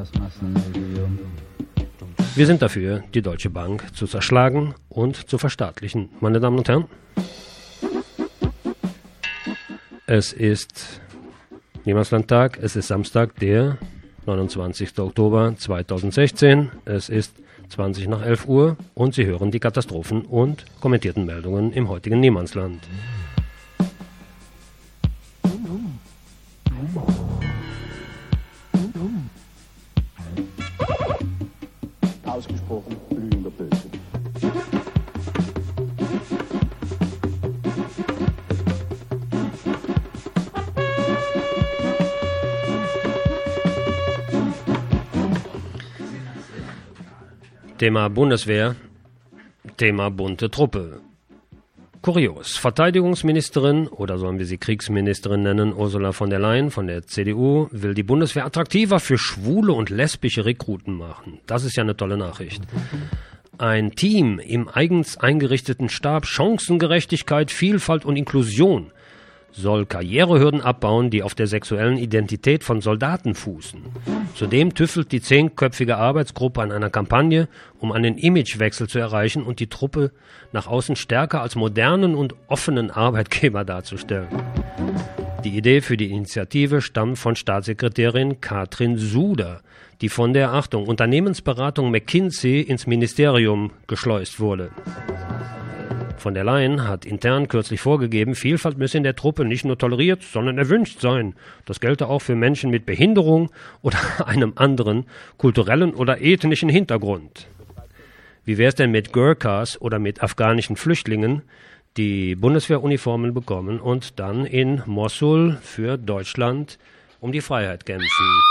Wir sind dafür, die Deutsche Bank zu zerschlagen und zu verstaatlichen. Meine Damen und Herren, es ist Niemandslandtag, es ist Samstag, der 29. Oktober 2016. Es ist 20 nach 11 Uhr und Sie hören die Katastrophen und kommentierten Meldungen im heutigen Niemandsland. Ausgesprochen blühender Böse. Thema Bundeswehr, Thema bunte Truppe. Kurios, Verteidigungsministerin, oder sollen wir sie Kriegsministerin nennen, Ursula von der Leyen von der CDU, will die Bundeswehr attraktiver für schwule und lesbische Rekruten machen. Das ist ja eine tolle Nachricht. Ein Team im eigens eingerichteten Stab Chancengerechtigkeit, Vielfalt und Inklusion soll Karrierehürden abbauen, die auf der sexuellen Identität von Soldaten fußen. Zudem tüffelt die 10-köpfige Arbeitsgruppe an einer Kampagne, um einen Imagewechsel zu erreichen und die Truppe nach außen stärker als modernen und offenen Arbeitgeber darzustellen. Die Idee für die Initiative stammt von Staatssekretärin Katrin Suder, die von der, Achtung, Unternehmensberatung McKinsey ins Ministerium geschleust wurde. Von der Leyen hat intern kürzlich vorgegeben, Vielfalt müsse in der Truppe nicht nur toleriert, sondern erwünscht sein. Das gelte auch für Menschen mit Behinderung oder einem anderen kulturellen oder ethnischen Hintergrund. Wie wäre es denn mit Gurkhas oder mit afghanischen Flüchtlingen, die Bundeswehruniformen bekommen und dann in Mosul für Deutschland um die Freiheit kämpfen?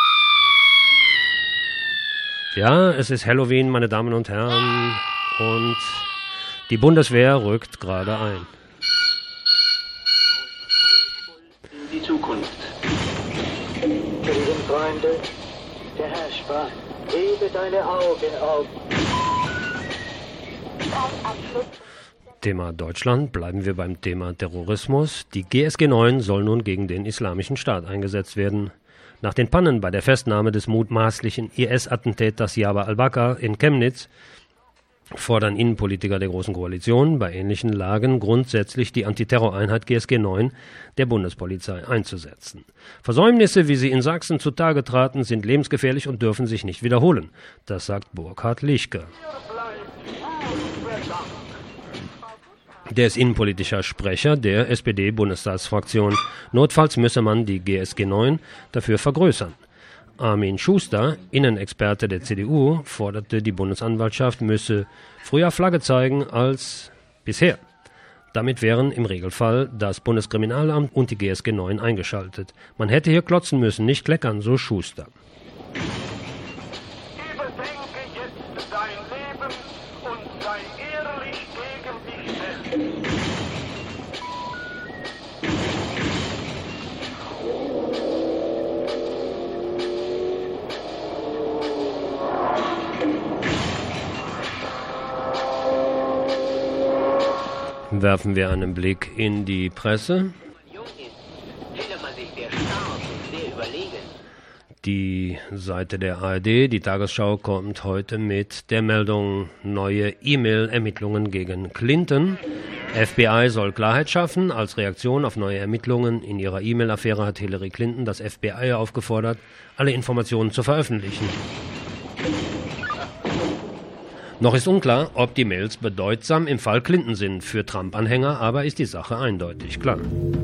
Ja, es ist Halloween, meine Damen und Herren, und die Bundeswehr rückt gerade ein. Die Zukunft. Freunde, der Herr sprach, hebe deine Augen auf. Thema Deutschland, bleiben wir beim Thema Terrorismus. Die GSG 9 soll nun gegen den Islamischen Staat eingesetzt werden. Nach den Pannen bei der Festnahme des mutmaßlichen IS-Attentäters Jabr al-Bakr in Chemnitz fordern Innenpolitiker der Großen Koalition bei ähnlichen Lagen grundsätzlich die Antiterroreinheit GSG 9 der Bundespolizei einzusetzen. Versäumnisse, wie sie in Sachsen zutage traten, sind lebensgefährlich und dürfen sich nicht wiederholen. Das sagt Burkhard Lichtke. Der ist innenpolitischer Sprecher der SPD-Bundestagsfraktion. Notfalls müsse man die GSG 9 dafür vergrößern. Armin Schuster, Innenexperte der CDU, forderte, die Bundesanwaltschaft müsse früher Flagge zeigen als bisher. Damit wären im Regelfall das Bundeskriminalamt und die GSG 9 eingeschaltet. Man hätte hier klotzen müssen, nicht kleckern, so Schuster. Überdenke jetzt dein Leben und sei ehrlich gegen dich selbst. Werfen wir einen Blick in die Presse. Die Seite der ARD, die Tagesschau, kommt heute mit der Meldung neue E-Mail-Ermittlungen gegen Clinton. FBI soll Klarheit schaffen. Als Reaktion auf neue Ermittlungen in ihrer E-Mail-Affäre hat Hillary Clinton das FBI aufgefordert, alle Informationen zu veröffentlichen. Noch ist unklar, ob die Mails bedeutsam im Fall Clinton sind. Für Trump-Anhänger aber ist die Sache eindeutig klar.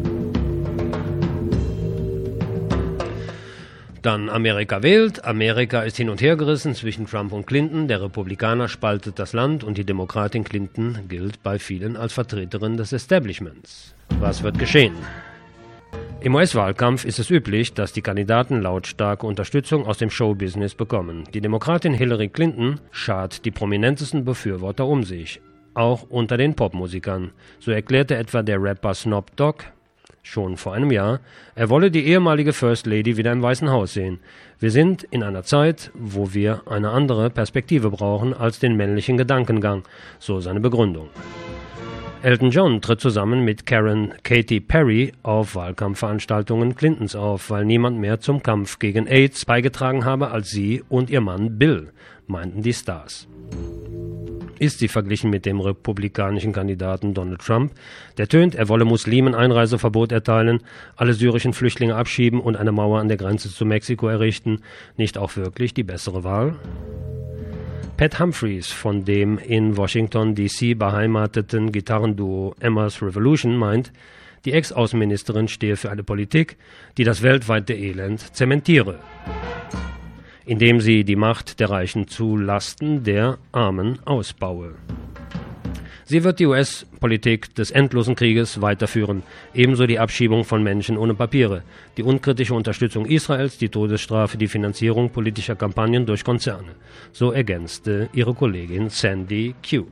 Dann Amerika wählt. Amerika ist hin und her gerissen zwischen Trump und Clinton. Der Republikaner spaltet das Land und die Demokratin Clinton gilt bei vielen als Vertreterin des Establishments. Was wird geschehen? Im US-Wahlkampf ist es üblich, dass die Kandidaten lautstarke Unterstützung aus dem Showbusiness bekommen. Die Demokratin Hillary Clinton schart die prominentesten Befürworter um sich, auch unter den Popmusikern. So erklärte etwa der Rapper Snoop Dogg schon vor einem Jahr, er wolle die ehemalige First Lady wieder im Weißen Haus sehen. Wir sind in einer Zeit, wo wir eine andere Perspektive brauchen als den männlichen Gedankengang, so seine Begründung. Elton John tritt zusammen mit Katy Perry auf Wahlkampfveranstaltungen Clintons auf, weil niemand mehr zum Kampf gegen AIDS beigetragen habe als sie und ihr Mann Bill, meinten die Stars. Ist sie verglichen mit dem republikanischen Kandidaten Donald Trump, der tönt, er wolle Muslimen Einreiseverbot erteilen, alle syrischen Flüchtlinge abschieben und eine Mauer an der Grenze zu Mexiko errichten, nicht auch wirklich die bessere Wahl? Pat Humphries von dem in Washington D.C. beheimateten Gitarrenduo Emma's Revolution meint, die Ex-Außenministerin stehe für eine Politik, die das weltweite Elend zementiere, indem sie die Macht der Reichen zu Lasten der Armen ausbaue. Sie wird die US-Politik des endlosen Krieges weiterführen, ebenso die Abschiebung von Menschen ohne Papiere, die unkritische Unterstützung Israels, die Todesstrafe, die Finanzierung politischer Kampagnen durch Konzerne. So ergänzte ihre Kollegin Sandy Q.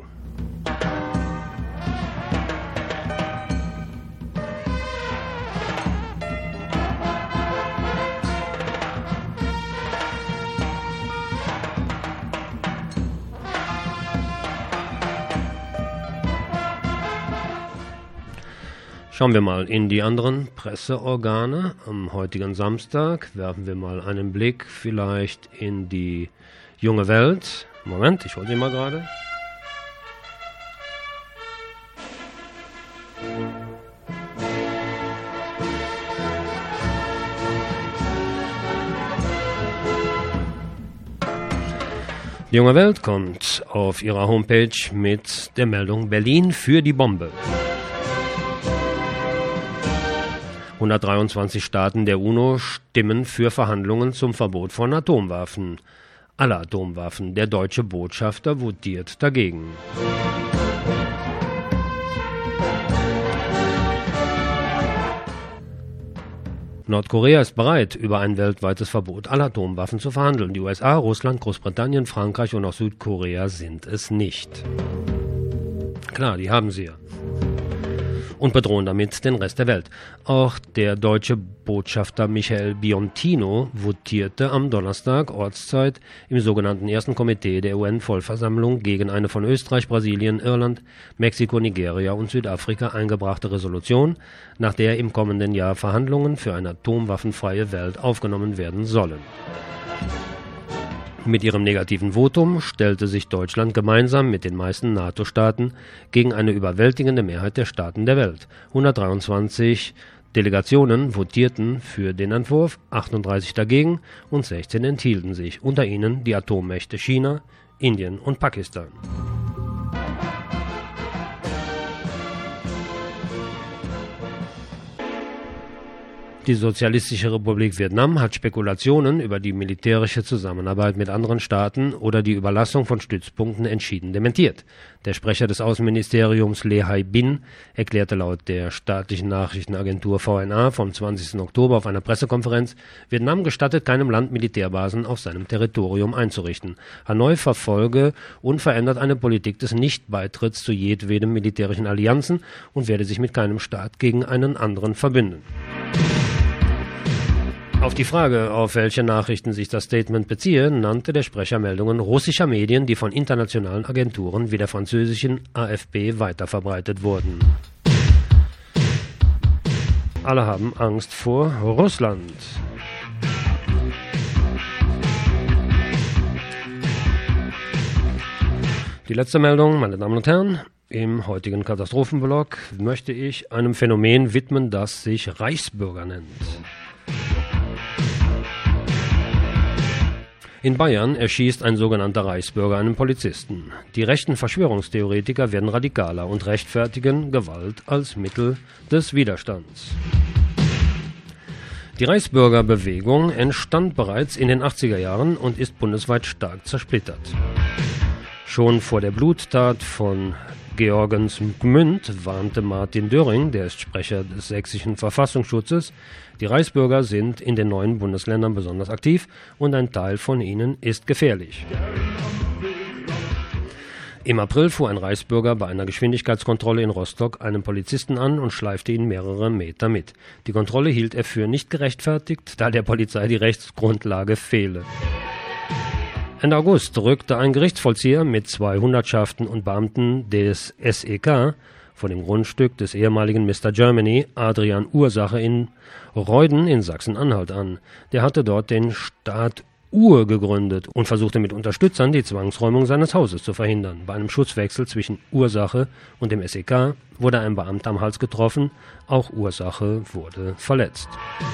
Schauen wir mal in die anderen Presseorgane. Am heutigen Samstag werfen wir mal einen Blick vielleicht in die junge Welt. Moment, ich hole sie mal gerade. Die junge Welt kommt auf ihrer Homepage mit der Meldung Berlin für die Bombe. 123 Staaten der UNO stimmen für Verhandlungen zum Verbot von Atomwaffen. Alle Atomwaffen. Der deutsche Botschafter votiert dagegen. Nordkorea ist bereit, über ein weltweites Verbot aller Atomwaffen zu verhandeln. Die USA, Russland, Großbritannien, Frankreich und auch Südkorea sind es nicht. Klar, die haben sie ja. Und bedrohen damit den Rest der Welt. Auch der deutsche Botschafter Michael Biontino votierte am Donnerstag Ortszeit im sogenannten Ersten Komitee der UN-Vollversammlung gegen eine von Österreich, Brasilien, Irland, Mexiko, Nigeria und Südafrika eingebrachte Resolution, nach der im kommenden Jahr Verhandlungen für eine atomwaffenfreie Welt aufgenommen werden sollen. Mit ihrem negativen Votum stellte sich Deutschland gemeinsam mit den meisten NATO-Staaten gegen eine überwältigende Mehrheit der Staaten der Welt. 123 Delegationen votierten für den Entwurf, 38 dagegen und 16 enthielten sich, unter ihnen die Atommächte China, Indien und Pakistan. Die Sozialistische Republik Vietnam hat Spekulationen über die militärische Zusammenarbeit mit anderen Staaten oder die Überlassung von Stützpunkten entschieden dementiert. Der Sprecher des Außenministeriums Lê Hai Binh erklärte laut der staatlichen Nachrichtenagentur VNA vom 20. Oktober auf einer Pressekonferenz, Vietnam gestattet keinem Land Militärbasen auf seinem Territorium einzurichten. Hanoi verfolge unverändert eine Politik des Nichtbeitritts zu jedwedem militärischen Allianzen und werde sich mit keinem Staat gegen einen anderen verbünden. Auf die Frage, auf welche Nachrichten sich das Statement beziehe, nannte der Sprecher Meldungen russischer Medien, die von internationalen Agenturen wie der französischen AFP weiterverbreitet wurden. Alle haben Angst vor Russland. Die letzte Meldung, meine Damen und Herren. Im heutigen Katastrophenblock möchte ich einem Phänomen widmen, das sich Reichsbürger nennt. In Bayern erschießt ein sogenannter Reichsbürger einen Polizisten. Die rechten Verschwörungstheoretiker werden radikaler und rechtfertigen Gewalt als Mittel des Widerstands. Die Reichsbürgerbewegung entstand bereits in den 80er Jahren und ist bundesweit stark zersplittert. Schon vor der Bluttat von Georgensgmünd warnte Martin Döring, der ist Sprecher des sächsischen Verfassungsschutzes, die Reichsbürger sind in den neuen Bundesländern besonders aktiv und ein Teil von ihnen ist gefährlich. Im April fuhr ein Reichsbürger bei einer Geschwindigkeitskontrolle in Rostock einen Polizisten an und schleifte ihn mehrere Meter mit. Die Kontrolle hielt er für nicht gerechtfertigt, da der Polizei die Rechtsgrundlage fehle. Ende August rückte ein Gerichtsvollzieher mit 2 Hundertschaften und Beamten des SEK von dem Grundstück des ehemaligen Mr. Germany, Adrian Ursache in Reuden in Sachsen-Anhalt an. Der hatte dort den Staat Ur gegründet und versuchte mit Unterstützern die Zwangsräumung seines Hauses zu verhindern. Bei einem Schusswechsel zwischen Ursache und dem SEK wurde ein Beamter am Hals getroffen, auch Ursache wurde verletzt.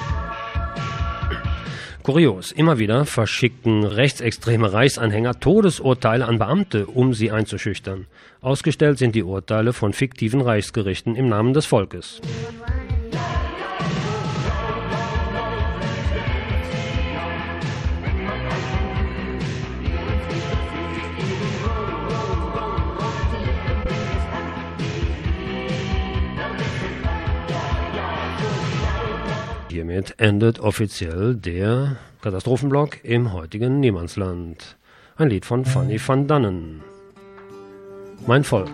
Kurios, immer wieder verschickten rechtsextreme Reichsanhänger Todesurteile an Beamte, um sie einzuschüchtern. Ausgestellt sind die Urteile von fiktiven Reichsgerichten im Namen des Volkes. Hiermit endet offiziell der Katastrophenblock im heutigen Niemandsland. Ein Lied von Fanny van Dannen. Mein Volk.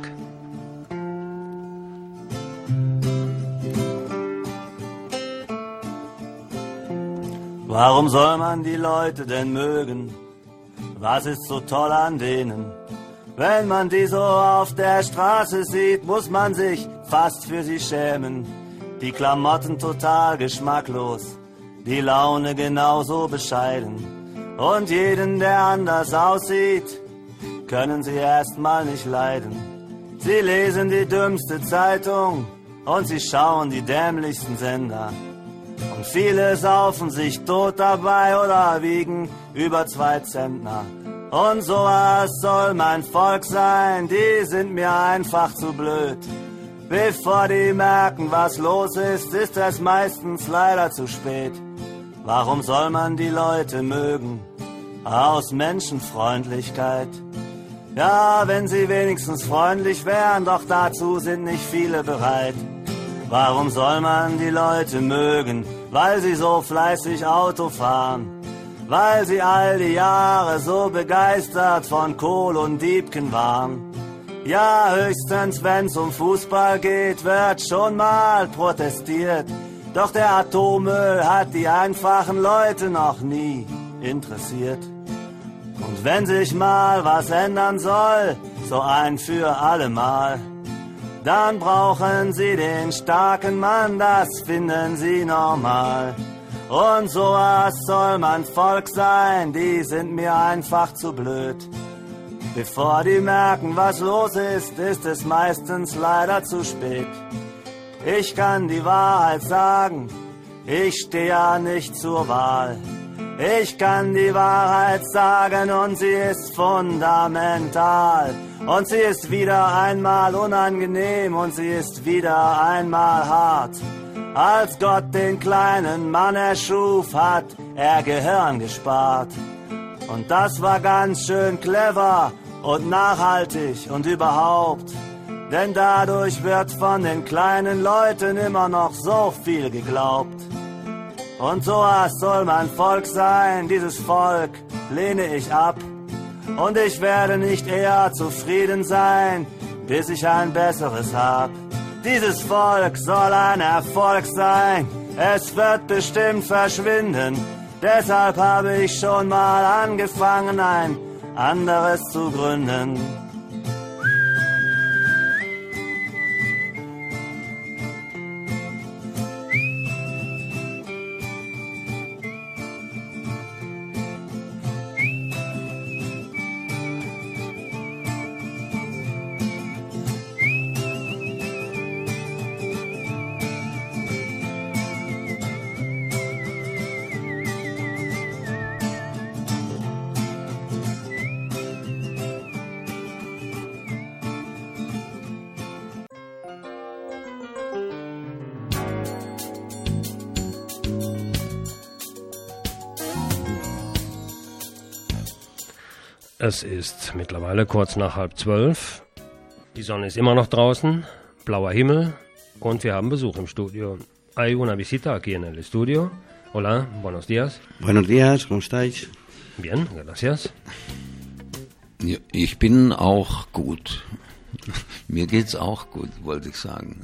Warum soll man die Leute denn mögen? Was ist so toll an denen? Wenn man die so auf der Straße sieht, muss man sich fast für sie schämen. Die Klamotten total geschmacklos, die Laune genauso bescheiden. Und jeden, der anders aussieht, können sie erstmal nicht leiden. Sie lesen die dümmste Zeitung und sie schauen die dämlichsten Sender. Und viele saufen sich tot dabei oder wiegen über 2 Zentner. Und sowas soll mein Volk sein, die sind mir einfach zu blöd. Bevor die merken, was los ist, ist es meistens leider zu spät. Warum soll man die Leute mögen? Aus Menschenfreundlichkeit. Ja, wenn sie wenigstens freundlich wären, doch dazu sind nicht viele bereit. Warum soll man die Leute mögen? Weil sie so fleißig Auto fahren. Weil sie all die Jahre so begeistert von Kohl und Diebken waren. Ja, höchstens wenn's um Fußball geht, wird schon mal protestiert. Doch der Atommüll hat die einfachen Leute noch nie interessiert. Und wenn sich mal was ändern soll, so ein für alle Mal, dann brauchen sie den starken Mann, das finden sie normal. Und sowas soll mein Volk sein, die sind mir einfach zu blöd. Bevor die merken, was los ist, ist es meistens leider zu spät. Ich kann die Wahrheit sagen, ich stehe ja nicht zur Wahl. Ich kann die Wahrheit sagen und sie ist fundamental. Und sie ist wieder einmal unangenehm und sie ist wieder einmal hart. Als Gott den kleinen Mann erschuf, hat er Gehirn gespart. Und das war ganz schön clever und nachhaltig und überhaupt. Denn dadurch wird von den kleinen Leuten immer noch so viel geglaubt. Und sowas soll mein Volk sein, dieses Volk lehne ich ab. Und ich werde nicht eher zufrieden sein, bis ich ein besseres hab. Dieses Volk soll ein Erfolg sein, es wird bestimmt verschwinden. Deshalb habe ich schon mal angefangen, ein anderes zu gründen. Es ist mittlerweile kurz nach 11:30. Die Sonne ist immer noch draußen, blauer Himmel und wir haben Besuch im Studio. Hay una visita aquí en el estudio. Hola, buenos días. Buenos días, ¿cómo estáis? Bien, gracias. Ich bin auch gut. Mir geht's auch gut, wollte ich sagen.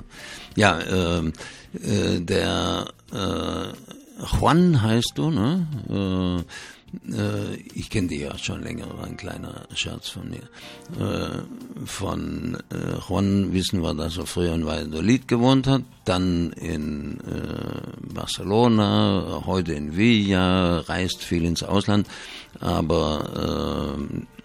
Der Juan heißt du, ne? Ich kenne dich ja schon länger, war ein kleiner Scherz von mir. Von Juan wissen wir, dass er früher in Valladolid gewohnt hat, dann in Barcelona, heute in Villa, reist viel ins Ausland, aber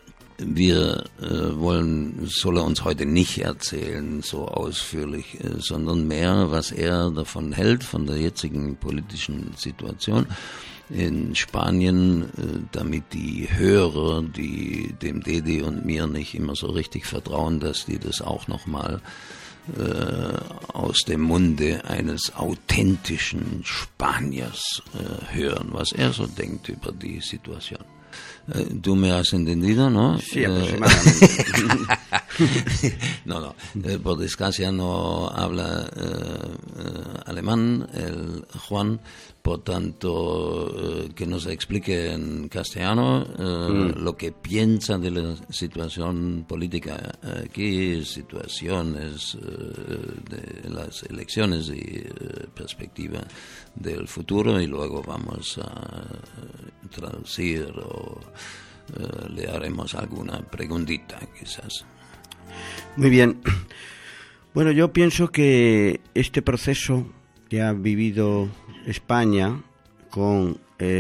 soll er uns heute nicht erzählen, so ausführlich, sondern mehr, was er davon hält, von der jetzigen politischen Situation in Spanien, damit die Hörer, die dem Dedi und mir nicht immer so richtig vertrauen, dass die das auch nochmal aus dem Munde eines authentischen Spaniers hören, was er so denkt über die Situation. ¿Tú me has entendido, no? Sí, aproximadamente. No, por desgracia no habla alemán, el Juan, por tanto, que nos explique en castellano lo que piensa de la situación política aquí, situaciones de las elecciones y perspectiva del futuro, y luego vamos a traducir o le haremos alguna preguntita, quizás. Muy bien. Bueno, yo pienso que este proceso que ha vivido España con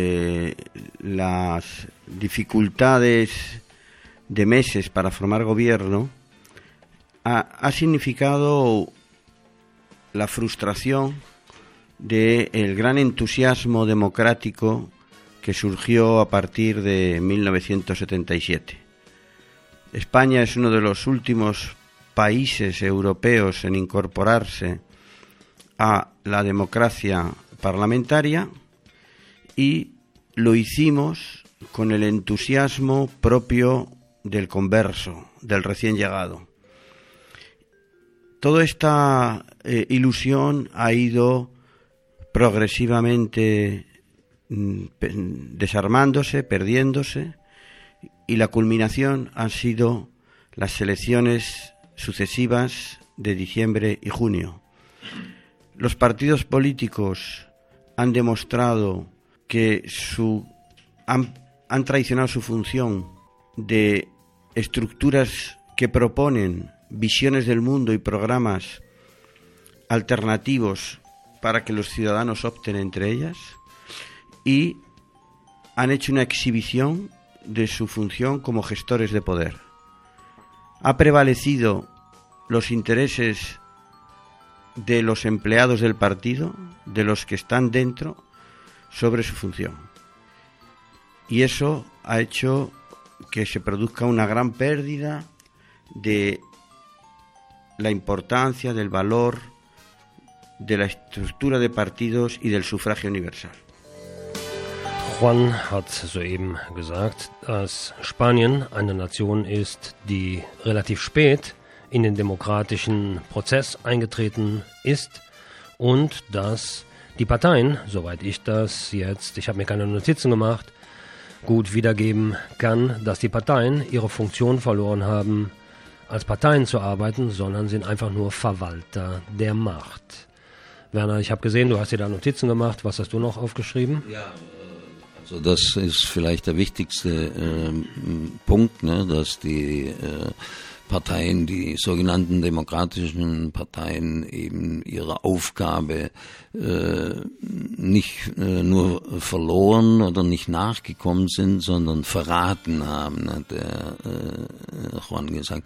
las dificultades de meses para formar gobierno ha significado la frustración del gran entusiasmo democrático que surgió a partir de 1977. España es uno de los últimos países europeos en incorporarse a la democracia parlamentaria y lo hicimos con el entusiasmo propio del converso, del recién llegado. Toda esta ilusión ha ido progresivamente desarmándose, perdiéndose, y la culminación han sido las elecciones sucesivas de diciembre y junio. Los partidos políticos han demostrado que han traicionado su función de estructuras que proponen visiones del mundo y programas alternativos para que los ciudadanos opten entre ellas, y han hecho una exhibición de su función como gestores de poder. Ha prevalecido los intereses de los empleados del partido, de los que están dentro, sobre su función. Y eso ha hecho que se produzca una gran pérdida de la importancia, del valor de la estructura de partidos y del sufragio universal. Juan hat soeben gesagt, dass Spanien eine Nation ist, die relativ spät in den demokratischen Prozess eingetreten ist und dass die Parteien, soweit ich das jetzt, ich habe mir keine Notizen gemacht, gut wiedergeben kann, dass die Parteien ihre Funktion verloren haben, als Parteien zu arbeiten, sondern sind einfach nur Verwalter der Macht. Werner, ich habe gesehen, du hast dir da Notizen gemacht. Was hast du noch aufgeschrieben? Ja, also das ist vielleicht der wichtigste Punkt, ne, dass die Parteien, die sogenannten demokratischen Parteien, eben ihre Aufgabe nicht nur verloren oder nicht nachgekommen sind, sondern verraten haben, hat der Juan gesagt.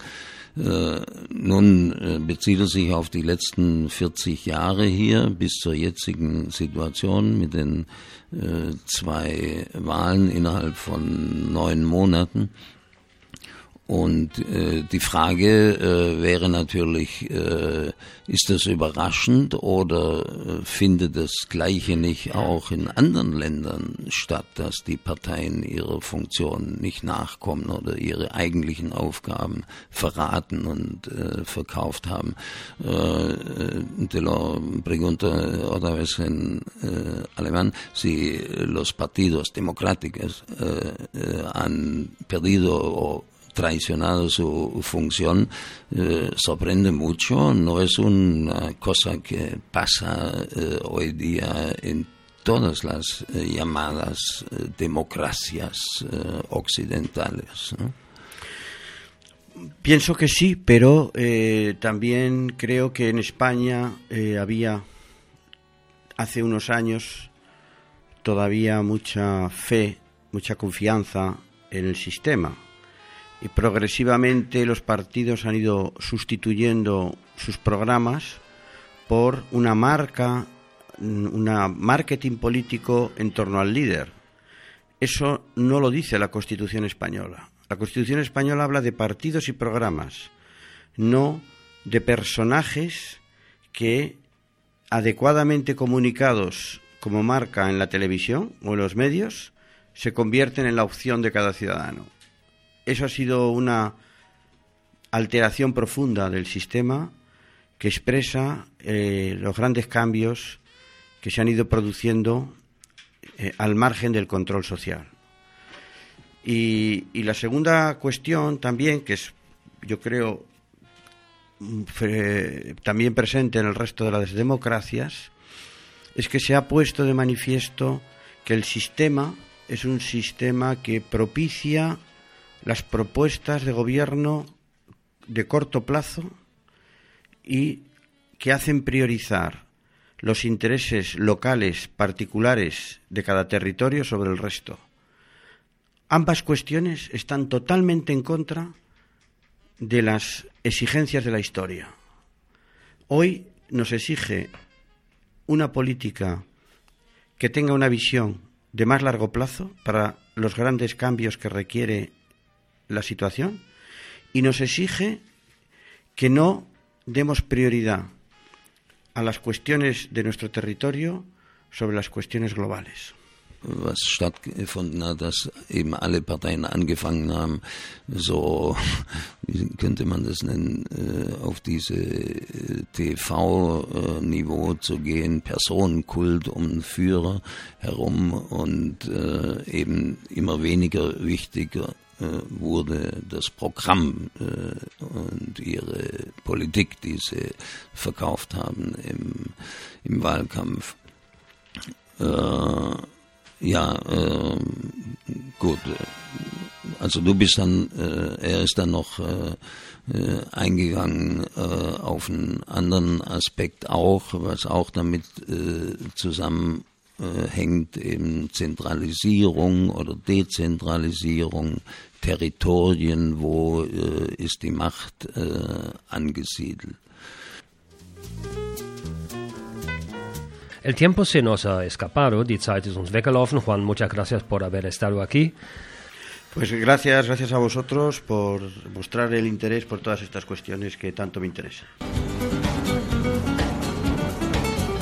Nun bezieht er sich auf die letzten 40 Jahre hier bis zur jetzigen Situation mit den 2 Wahlen innerhalb von 9 Monaten. Und die Frage wäre natürlich, ist das überraschend oder findet das Gleiche nicht auch in anderen Ländern statt, dass die Parteien ihrer Funktion nicht nachkommen oder ihre eigentlichen Aufgaben verraten und verkauft haben? Te lo pregunto otra vez en alemán, si los partidos democráticos han perdido o traicionado su función, sorprende mucho. No es una cosa que pasa hoy día en todas las llamadas democracias occidentales, ¿no? Pienso que sí, pero también creo que en España había hace unos años todavía mucha fe, mucha confianza en el sistema. Y progresivamente los partidos han ido sustituyendo sus programas por una marketing político en torno al líder. Eso no lo dice la Constitución española. La Constitución española habla de partidos y programas, no de personajes que, adecuadamente comunicados como marca en la televisión o en los medios, se convierten en la opción de cada ciudadano. Eso ha sido una alteración profunda del sistema que expresa los grandes cambios que se han ido produciendo al margen del control social. Y la segunda cuestión también, que es, yo creo, también presente en el resto de las democracias, es que se ha puesto de manifiesto que el sistema es un sistema que propicia las propuestas de gobierno de corto plazo y que hacen priorizar los intereses locales, particulares de cada territorio sobre el resto. Ambas cuestiones están totalmente en contra de las exigencias de la historia. Hoy nos exige una política que tenga una visión de más largo plazo para los grandes cambios que requiere la situación, y nos exige que no demos prioridad a las cuestiones de nuestro territorio sobre las cuestiones globales. Was stattgefunden hat, dass eben alle Parteien angefangen haben, so, wie könnte man das nennen, auf diese TV-Niveau zu gehen, Personenkult um den Führer herum und eben immer weniger wichtiger wurde das Programm und ihre Politik, die sie verkauft haben im Wahlkampf. Gut, also du bist dann, er ist dann noch eingegangen auf einen anderen Aspekt auch, was auch damit zusammenhängt, eben Zentralisierung oder Dezentralisierung, Territorien, wo ist die Macht angesiedelt. El tiempo se nos ha escapado, die Zeit ist uns weggelaufen. Juan, muchas gracias por haber estado aquí. Pues gracias a vosotros por mostrar el interés por todas estas cuestiones que tanto me interesan.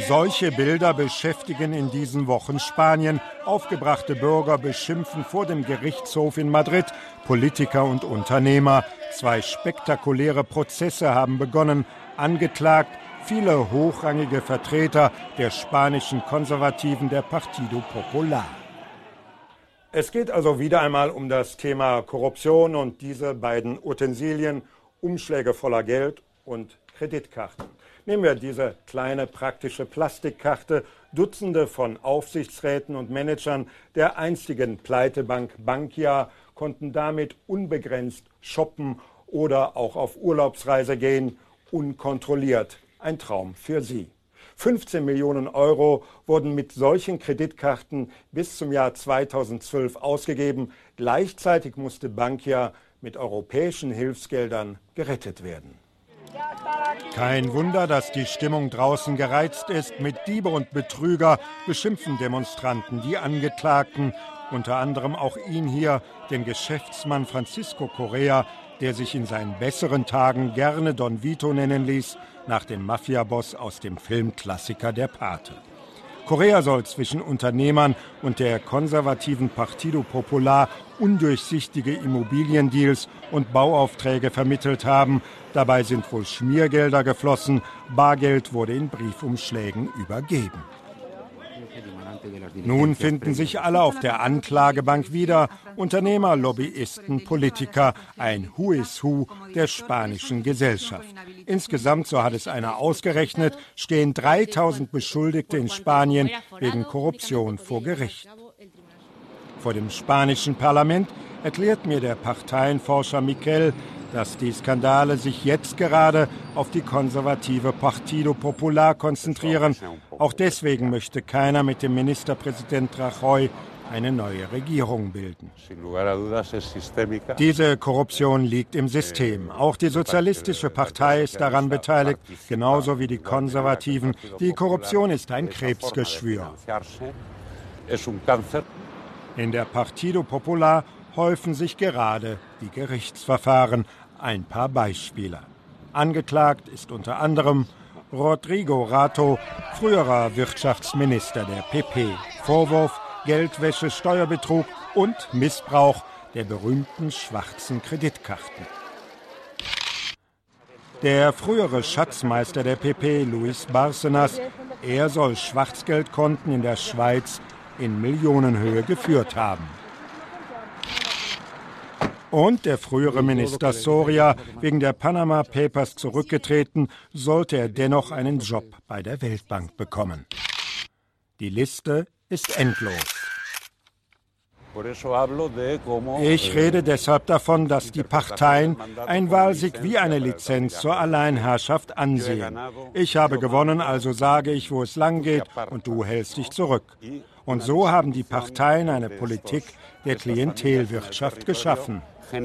Solche Bilder beschäftigen in diesen Wochen Spanien. Aufgebrachte Bürger beschimpfen vor dem Gerichtshof in Madrid Politiker und Unternehmer. 2 spektakuläre Prozesse haben begonnen. Angeklagt viele hochrangige Vertreter der spanischen Konservativen der Partido Popular. Es geht also wieder einmal um das Thema Korruption und diese beiden Utensilien, Umschläge voller Geld und Kreditkarten. Nehmen wir diese kleine praktische Plastikkarte. Dutzende von Aufsichtsräten und Managern der einstigen Pleitebank Bankia konnten damit unbegrenzt shoppen oder auch auf Urlaubsreise gehen, unkontrolliert. Ein Traum für sie. 15 Millionen Euro wurden mit solchen Kreditkarten bis zum Jahr 2012 ausgegeben. Gleichzeitig musste Bankia mit europäischen Hilfsgeldern gerettet werden. Kein Wunder, dass die Stimmung draußen gereizt ist. Mit Diebe und Betrüger beschimpfen Demonstranten die Angeklagten, unter anderem auch ihn hier, den Geschäftsmann Francisco Correa, der sich in seinen besseren Tagen gerne Don Vito nennen ließ, nach dem Mafiaboss aus dem Filmklassiker Der Pate. Correa soll zwischen Unternehmern und der konservativen Partido Popular undurchsichtige Immobiliendeals und Bauaufträge vermittelt haben. Dabei sind wohl Schmiergelder geflossen, Bargeld wurde in Briefumschlägen übergeben. Nun finden sich alle auf der Anklagebank wieder, Unternehmer, Lobbyisten, Politiker, ein Who is Who der spanischen Gesellschaft. Insgesamt, so hat es einer ausgerechnet, stehen 3000 Beschuldigte in Spanien wegen Korruption vor Gericht. Vor dem spanischen Parlament erklärt mir der Parteienforscher Miquel, dass die Skandale sich jetzt gerade auf die konservative Partido Popular konzentrieren. Auch deswegen möchte keiner mit dem Ministerpräsident Rajoy eine neue Regierung bilden. Diese Korruption liegt im System. Auch die Sozialistische Partei ist daran beteiligt, genauso wie die Konservativen. Die Korruption ist ein Krebsgeschwür. In der Partido Popular häufen sich gerade die Gerichtsverfahren. Ein paar Beispiele. Angeklagt ist unter anderem Rodrigo Rato, früherer Wirtschaftsminister der PP. Vorwurf Geldwäsche, Steuerbetrug und Missbrauch der berühmten schwarzen Kreditkarten. Der frühere Schatzmeister der PP, Luis Bárcenas, er soll Schwarzgeldkonten in der Schweiz in Millionenhöhe geführt haben. Und der frühere Minister Soria, wegen der Panama Papers zurückgetreten, sollte er dennoch einen Job bei der Weltbank bekommen. Die Liste ist endlos. Ich rede deshalb davon, dass die Parteien ein Wahlsieg wie eine Lizenz zur Alleinherrschaft ansehen. Ich habe gewonnen, also sage ich, wo es lang geht, und du hältst dich zurück. Und so haben die Parteien eine Politik der Klientelwirtschaft geschaffen.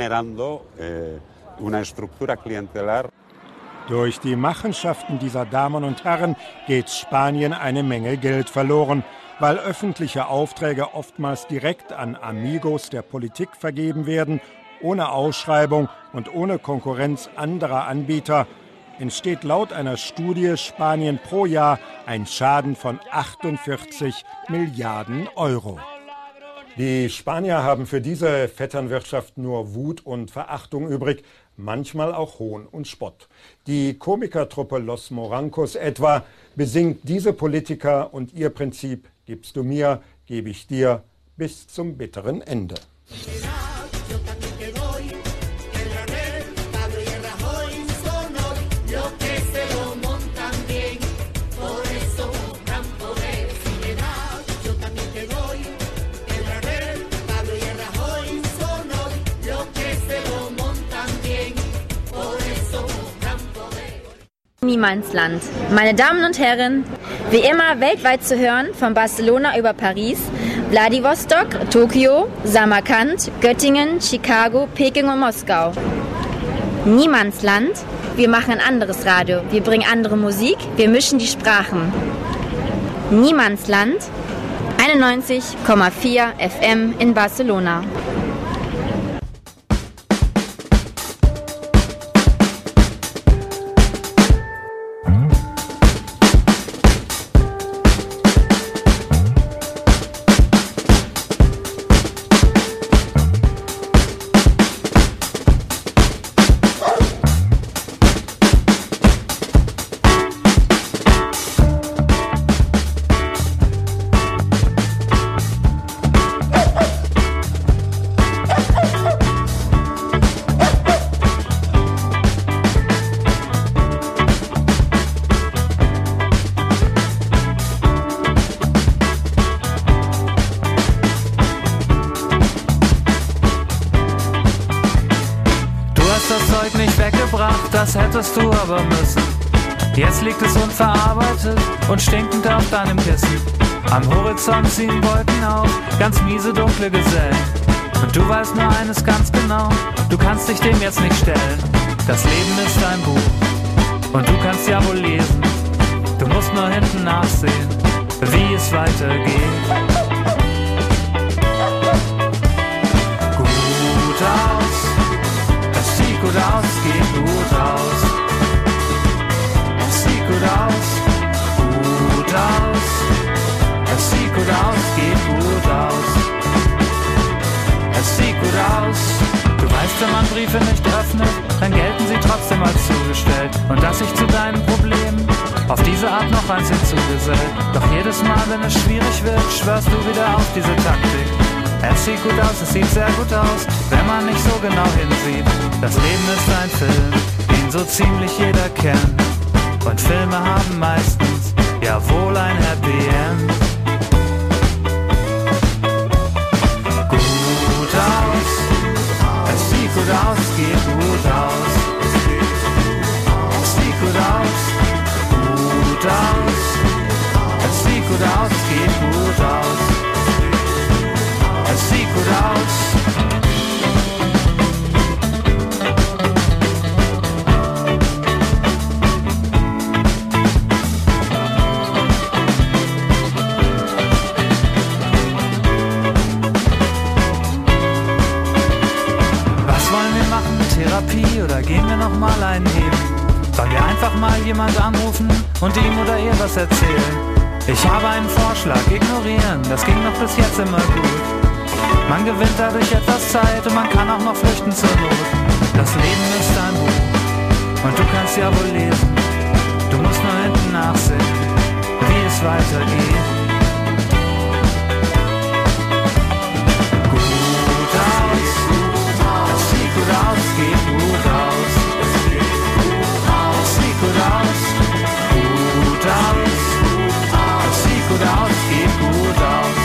Durch die Machenschaften dieser Damen und Herren geht Spanien eine Menge Geld verloren, weil öffentliche Aufträge oftmals direkt an Amigos der Politik vergeben werden, ohne Ausschreibung und ohne Konkurrenz anderer Anbieter, entsteht laut einer Studie Spanien pro Jahr ein Schaden von 48 Milliarden Euro. Die Spanier haben für diese Vetternwirtschaft nur Wut und Verachtung übrig, manchmal auch Hohn und Spott. Die Komikertruppe Los Morancos etwa besingt diese Politiker und ihr Prinzip: gibst du mir, gebe ich dir, bis zum bitteren Ende. Niemandsland. Meine Damen und Herren, wie immer weltweit zu hören, von Barcelona über Paris, Vladivostok, Tokio, Samarkand, Göttingen, Chicago, Peking und Moskau. Niemandsland. Wir machen ein anderes Radio. Wir bringen andere Musik. Wir mischen die Sprachen. Niemandsland. 91,4 FM in Barcelona. das hättest du aber müssen. Jetzt liegt es unverarbeitet und stinkend auf deinem Kissen. Am Horizont ziehen Wolken auf, ganz miese dunkle Gesellen. Und du weißt nur eines ganz genau, du kannst dich dem jetzt nicht stellen. Das Leben ist ein Buch und du kannst ja wohl lesen. Du musst nur hinten nachsehen, wie es weitergeht. Gut aus, es sieht gut aus, geht gut aus. Es sieht gut aus, gut aus. Es sieht gut aus, geht gut aus. Es sieht gut aus. Du weißt, wenn man Briefe nicht öffnet, dann gelten sie trotzdem als zugestellt. Und dass sich zu deinen Problemen auf diese Art noch eins hinzugesellt. Doch jedes Mal, wenn es schwierig wird, schwörst du wieder auf diese Taktik. Es sieht gut aus, es sieht sehr gut aus, wenn man nicht so genau hinsieht. Das Leben ist ein Film, den so ziemlich jeder kennt. Und Filme haben meistens ja wohl ein Happy End. Gut aus, es sieht gut aus, geht gut aus. Es sieht gut aus, gut aus. Es sieht gut aus, geht gut aus. Es sieht gut aus. Therapie oder gehen wir noch mal einen heben? Sollen wir einfach mal jemand anrufen und ihm oder ihr was erzählen? Ich habe einen Vorschlag, ignorieren, das ging noch bis jetzt immer gut. Man gewinnt dadurch etwas Zeit und man kann auch noch flüchten zur Not. Das Leben ist ein Buch und du kannst ja wohl lesen. Du musst nur hinten nachsehen, wie es weitergeht. Gut aus, es sieht gut aus, geht gut aus. Es sieht gut aus, gut aus. Es sieht gut aus, geht gut aus.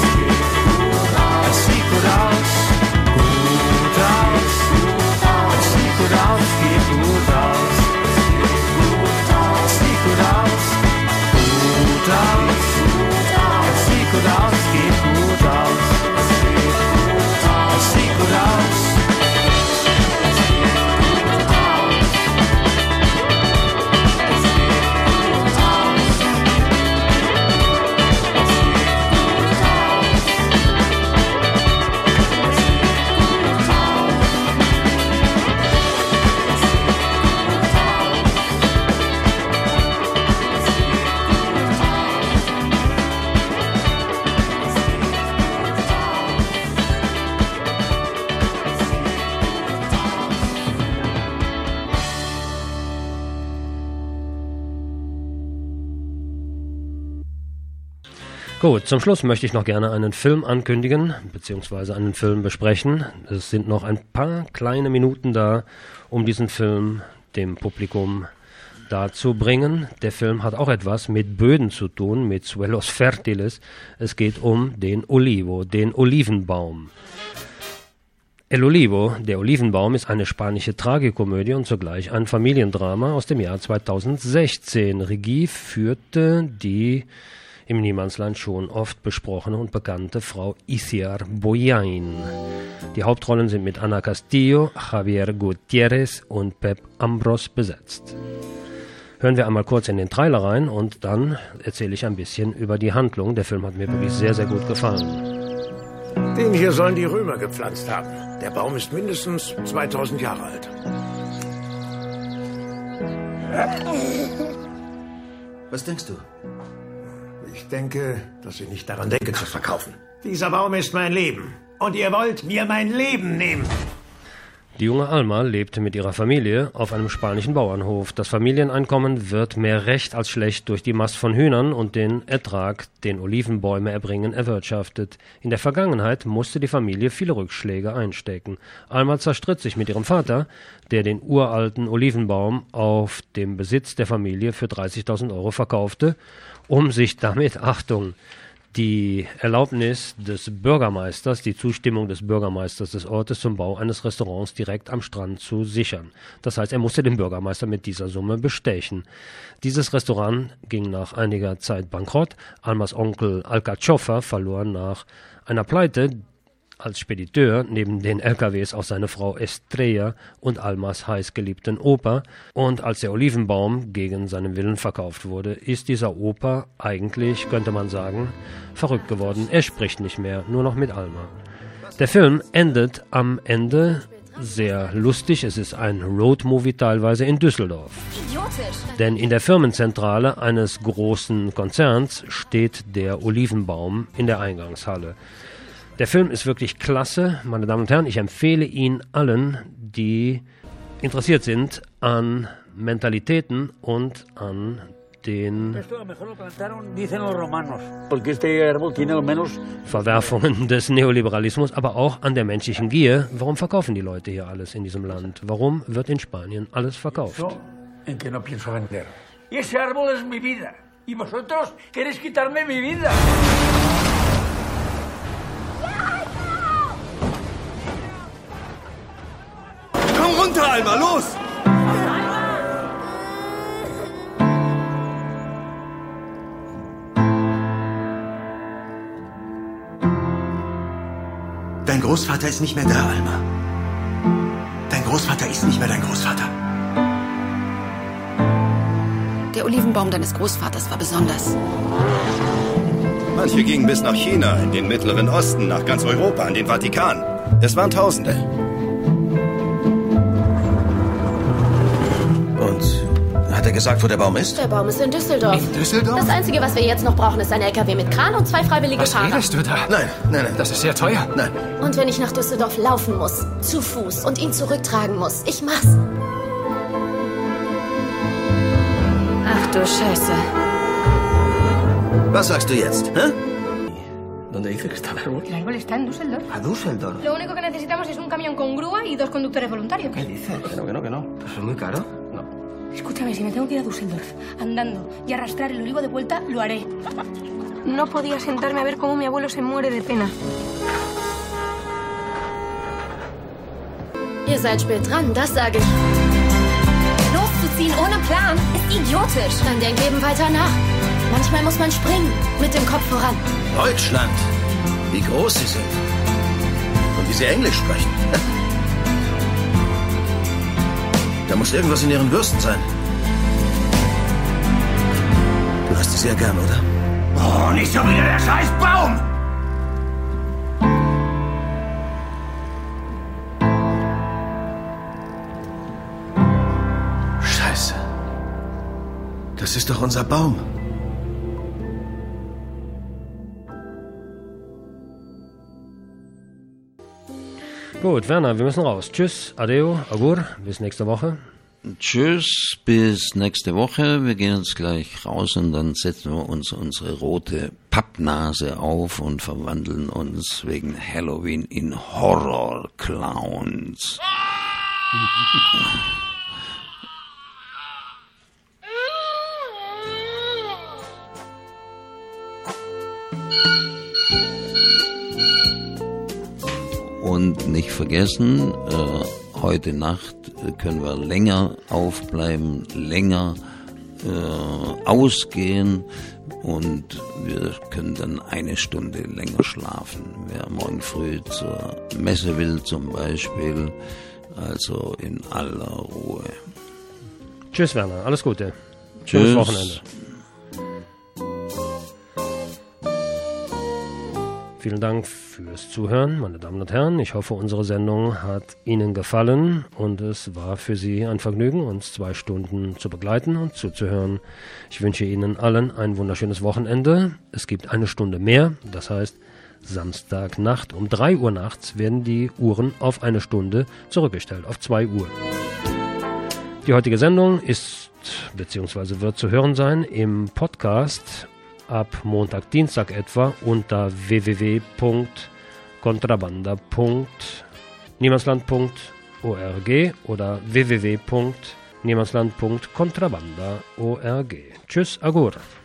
Es sieht gut aus, gut aus. Es sieht gut aus, geht gut aus. Es sieht gut aus, gut aus. Es sieht gut aus, geht gut aus. Es sieht gut aus. Gut, zum Schluss möchte ich noch gerne einen Film ankündigen, beziehungsweise einen Film besprechen. Es sind noch ein paar kleine Minuten da, um diesen Film dem Publikum darzubringen. Der Film hat auch etwas mit Böden zu tun, mit Suelos Fértiles. Es geht um den Olivo, den Olivenbaum. El Olivo, der Olivenbaum, ist eine spanische Tragikomödie und zugleich ein Familiendrama aus dem Jahr 2016. Regie führte die im Niemandsland schon oft besprochene und bekannte Frau Itziar Boyain. Die Hauptrollen sind mit Ana Castillo, Javier Gutiérrez und Pep Ambros besetzt. Hören wir einmal kurz in den Trailer rein und dann erzähle ich ein bisschen über die Handlung. Der Film hat mir wirklich sehr, sehr gut gefallen. Den hier sollen die Römer gepflanzt haben. Der Baum ist mindestens 2000 Jahre alt. Was denkst du? Ich denke, dass ich nicht daran denke, zu verkaufen. Dieser Baum ist mein Leben. Und ihr wollt mir mein Leben nehmen. Die junge Alma lebte mit ihrer Familie auf einem spanischen Bauernhof. Das Familieneinkommen wird mehr recht als schlecht durch die Mast von Hühnern und den Ertrag, den Olivenbäume erbringen, erwirtschaftet. In der Vergangenheit musste die Familie viele Rückschläge einstecken. Alma zerstritt sich mit ihrem Vater, der den uralten Olivenbaum auf dem Besitz der Familie für 30.000 € verkaufte, um sich damit, Achtung, die Erlaubnis des Bürgermeisters, die Zustimmung des Bürgermeisters des Ortes zum Bau eines Restaurants direkt am Strand zu sichern. Das heißt, er musste den Bürgermeister mit dieser Summe bestechen. Dieses Restaurant ging nach einiger Zeit bankrott. Almas Onkel Alcachofa verlor nach einer Pleite als Spediteur neben den LKWs auch seine Frau Estrella und Almas heißgeliebten Opa. Und als der Olivenbaum gegen seinen Willen verkauft wurde, ist dieser Opa eigentlich, könnte man sagen, verrückt geworden. Er spricht nicht mehr, nur noch mit Alma. Der Film endet am Ende sehr lustig. Es ist ein Roadmovie teilweise in Düsseldorf. Idiotisch. Denn in der Firmenzentrale eines großen Konzerns steht der Olivenbaum in der Eingangshalle. Der Film ist wirklich klasse, meine Damen und Herren. Ich empfehle ihn allen, die interessiert sind an Mentalitäten und an den Verwerfungen des Neoliberalismus, aber auch an der menschlichen Gier. Warum verkaufen die Leute hier alles in diesem Land? Warum wird in Spanien alles verkauft? Y ese árbol es mi vida. Y vosotros queréis quitarme mi vida. Komm runter, Alma, los! Dein Großvater ist nicht mehr da, Alma. Dein Großvater ist nicht mehr dein Großvater. Der Olivenbaum deines Großvaters war besonders. Manche gingen bis nach China, in den Mittleren Osten, nach ganz Europa, an den Vatikan. Es waren Tausende. Und hat er gesagt, wo der Baum ist? Der Baum ist in Düsseldorf. In Düsseldorf? Das Einzige, was wir jetzt noch brauchen, ist ein LKW mit Kran und 2 freiwillige Fahrer. Was redest du da? Nein. Das ist sehr teuer. Nein. Und wenn ich nach Düsseldorf laufen muss, zu Fuß und ihn zurücktragen muss, ich mach's. Ach du Scheiße. Was sagst du jetzt, hä? ¿Dónde dice que está el árbol? El árbol está en Düsseldorf. ¿A Düsseldorf? Lo único que necesitamos es un camión con grúa y 2 conductores voluntarios. ¿Qué dices? Que no. ¿Eso es muy caro? No. Escúchame, si me tengo que ir a Düsseldorf andando y arrastrar el olivo de vuelta, lo haré. No podía sentarme a ver cómo mi abuelo se muere de pena. Ihr seid spät dran, das sage ich. Loszuziehen ohne Plan ist idiotisch. Dann denk eben weiter nach. Manchmal muss man springen, mit dem Kopf voran. Deutschland. Wie groß sie sind. Und wie sie Englisch sprechen. Da muss irgendwas in ihren Würsten sein. Du hast sie sehr gern, oder? Oh, nicht so wieder der scheiß Baum! Scheiße. Das ist doch unser Baum. Gut, Werner, wir müssen raus. Tschüss, adeo, agur, bis nächste Woche. Tschüss, bis nächste Woche. Wir gehen jetzt gleich raus und dann setzen wir uns unsere rote Pappnase auf und verwandeln uns wegen Halloween in Horror-Clowns. Und nicht vergessen, heute Nacht können wir länger aufbleiben, länger ausgehen und wir können dann 1 Stunde länger schlafen. Wer morgen früh zur Messe will zum Beispiel, also in aller Ruhe. Tschüss Werner, alles Gute. Tschüss. Schönes Wochenende. Vielen Dank fürs Zuhören, meine Damen und Herren. Ich hoffe, unsere Sendung hat Ihnen gefallen und es war für Sie ein Vergnügen, uns 2 Stunden zu begleiten und zuzuhören. Ich wünsche Ihnen allen ein wunderschönes Wochenende. Es gibt 1 Stunde mehr, das heißt, Samstagnacht um 3 Uhr nachts werden die Uhren auf 1 Stunde zurückgestellt, auf 2 Uhr. Die heutige Sendung ist bzw. wird zu hören sein im Podcast ab Montag, Dienstag etwa unter www.contrabanda.niemandsland.org oder www.niemandsland.contrabanda.org. Tschüss, agur.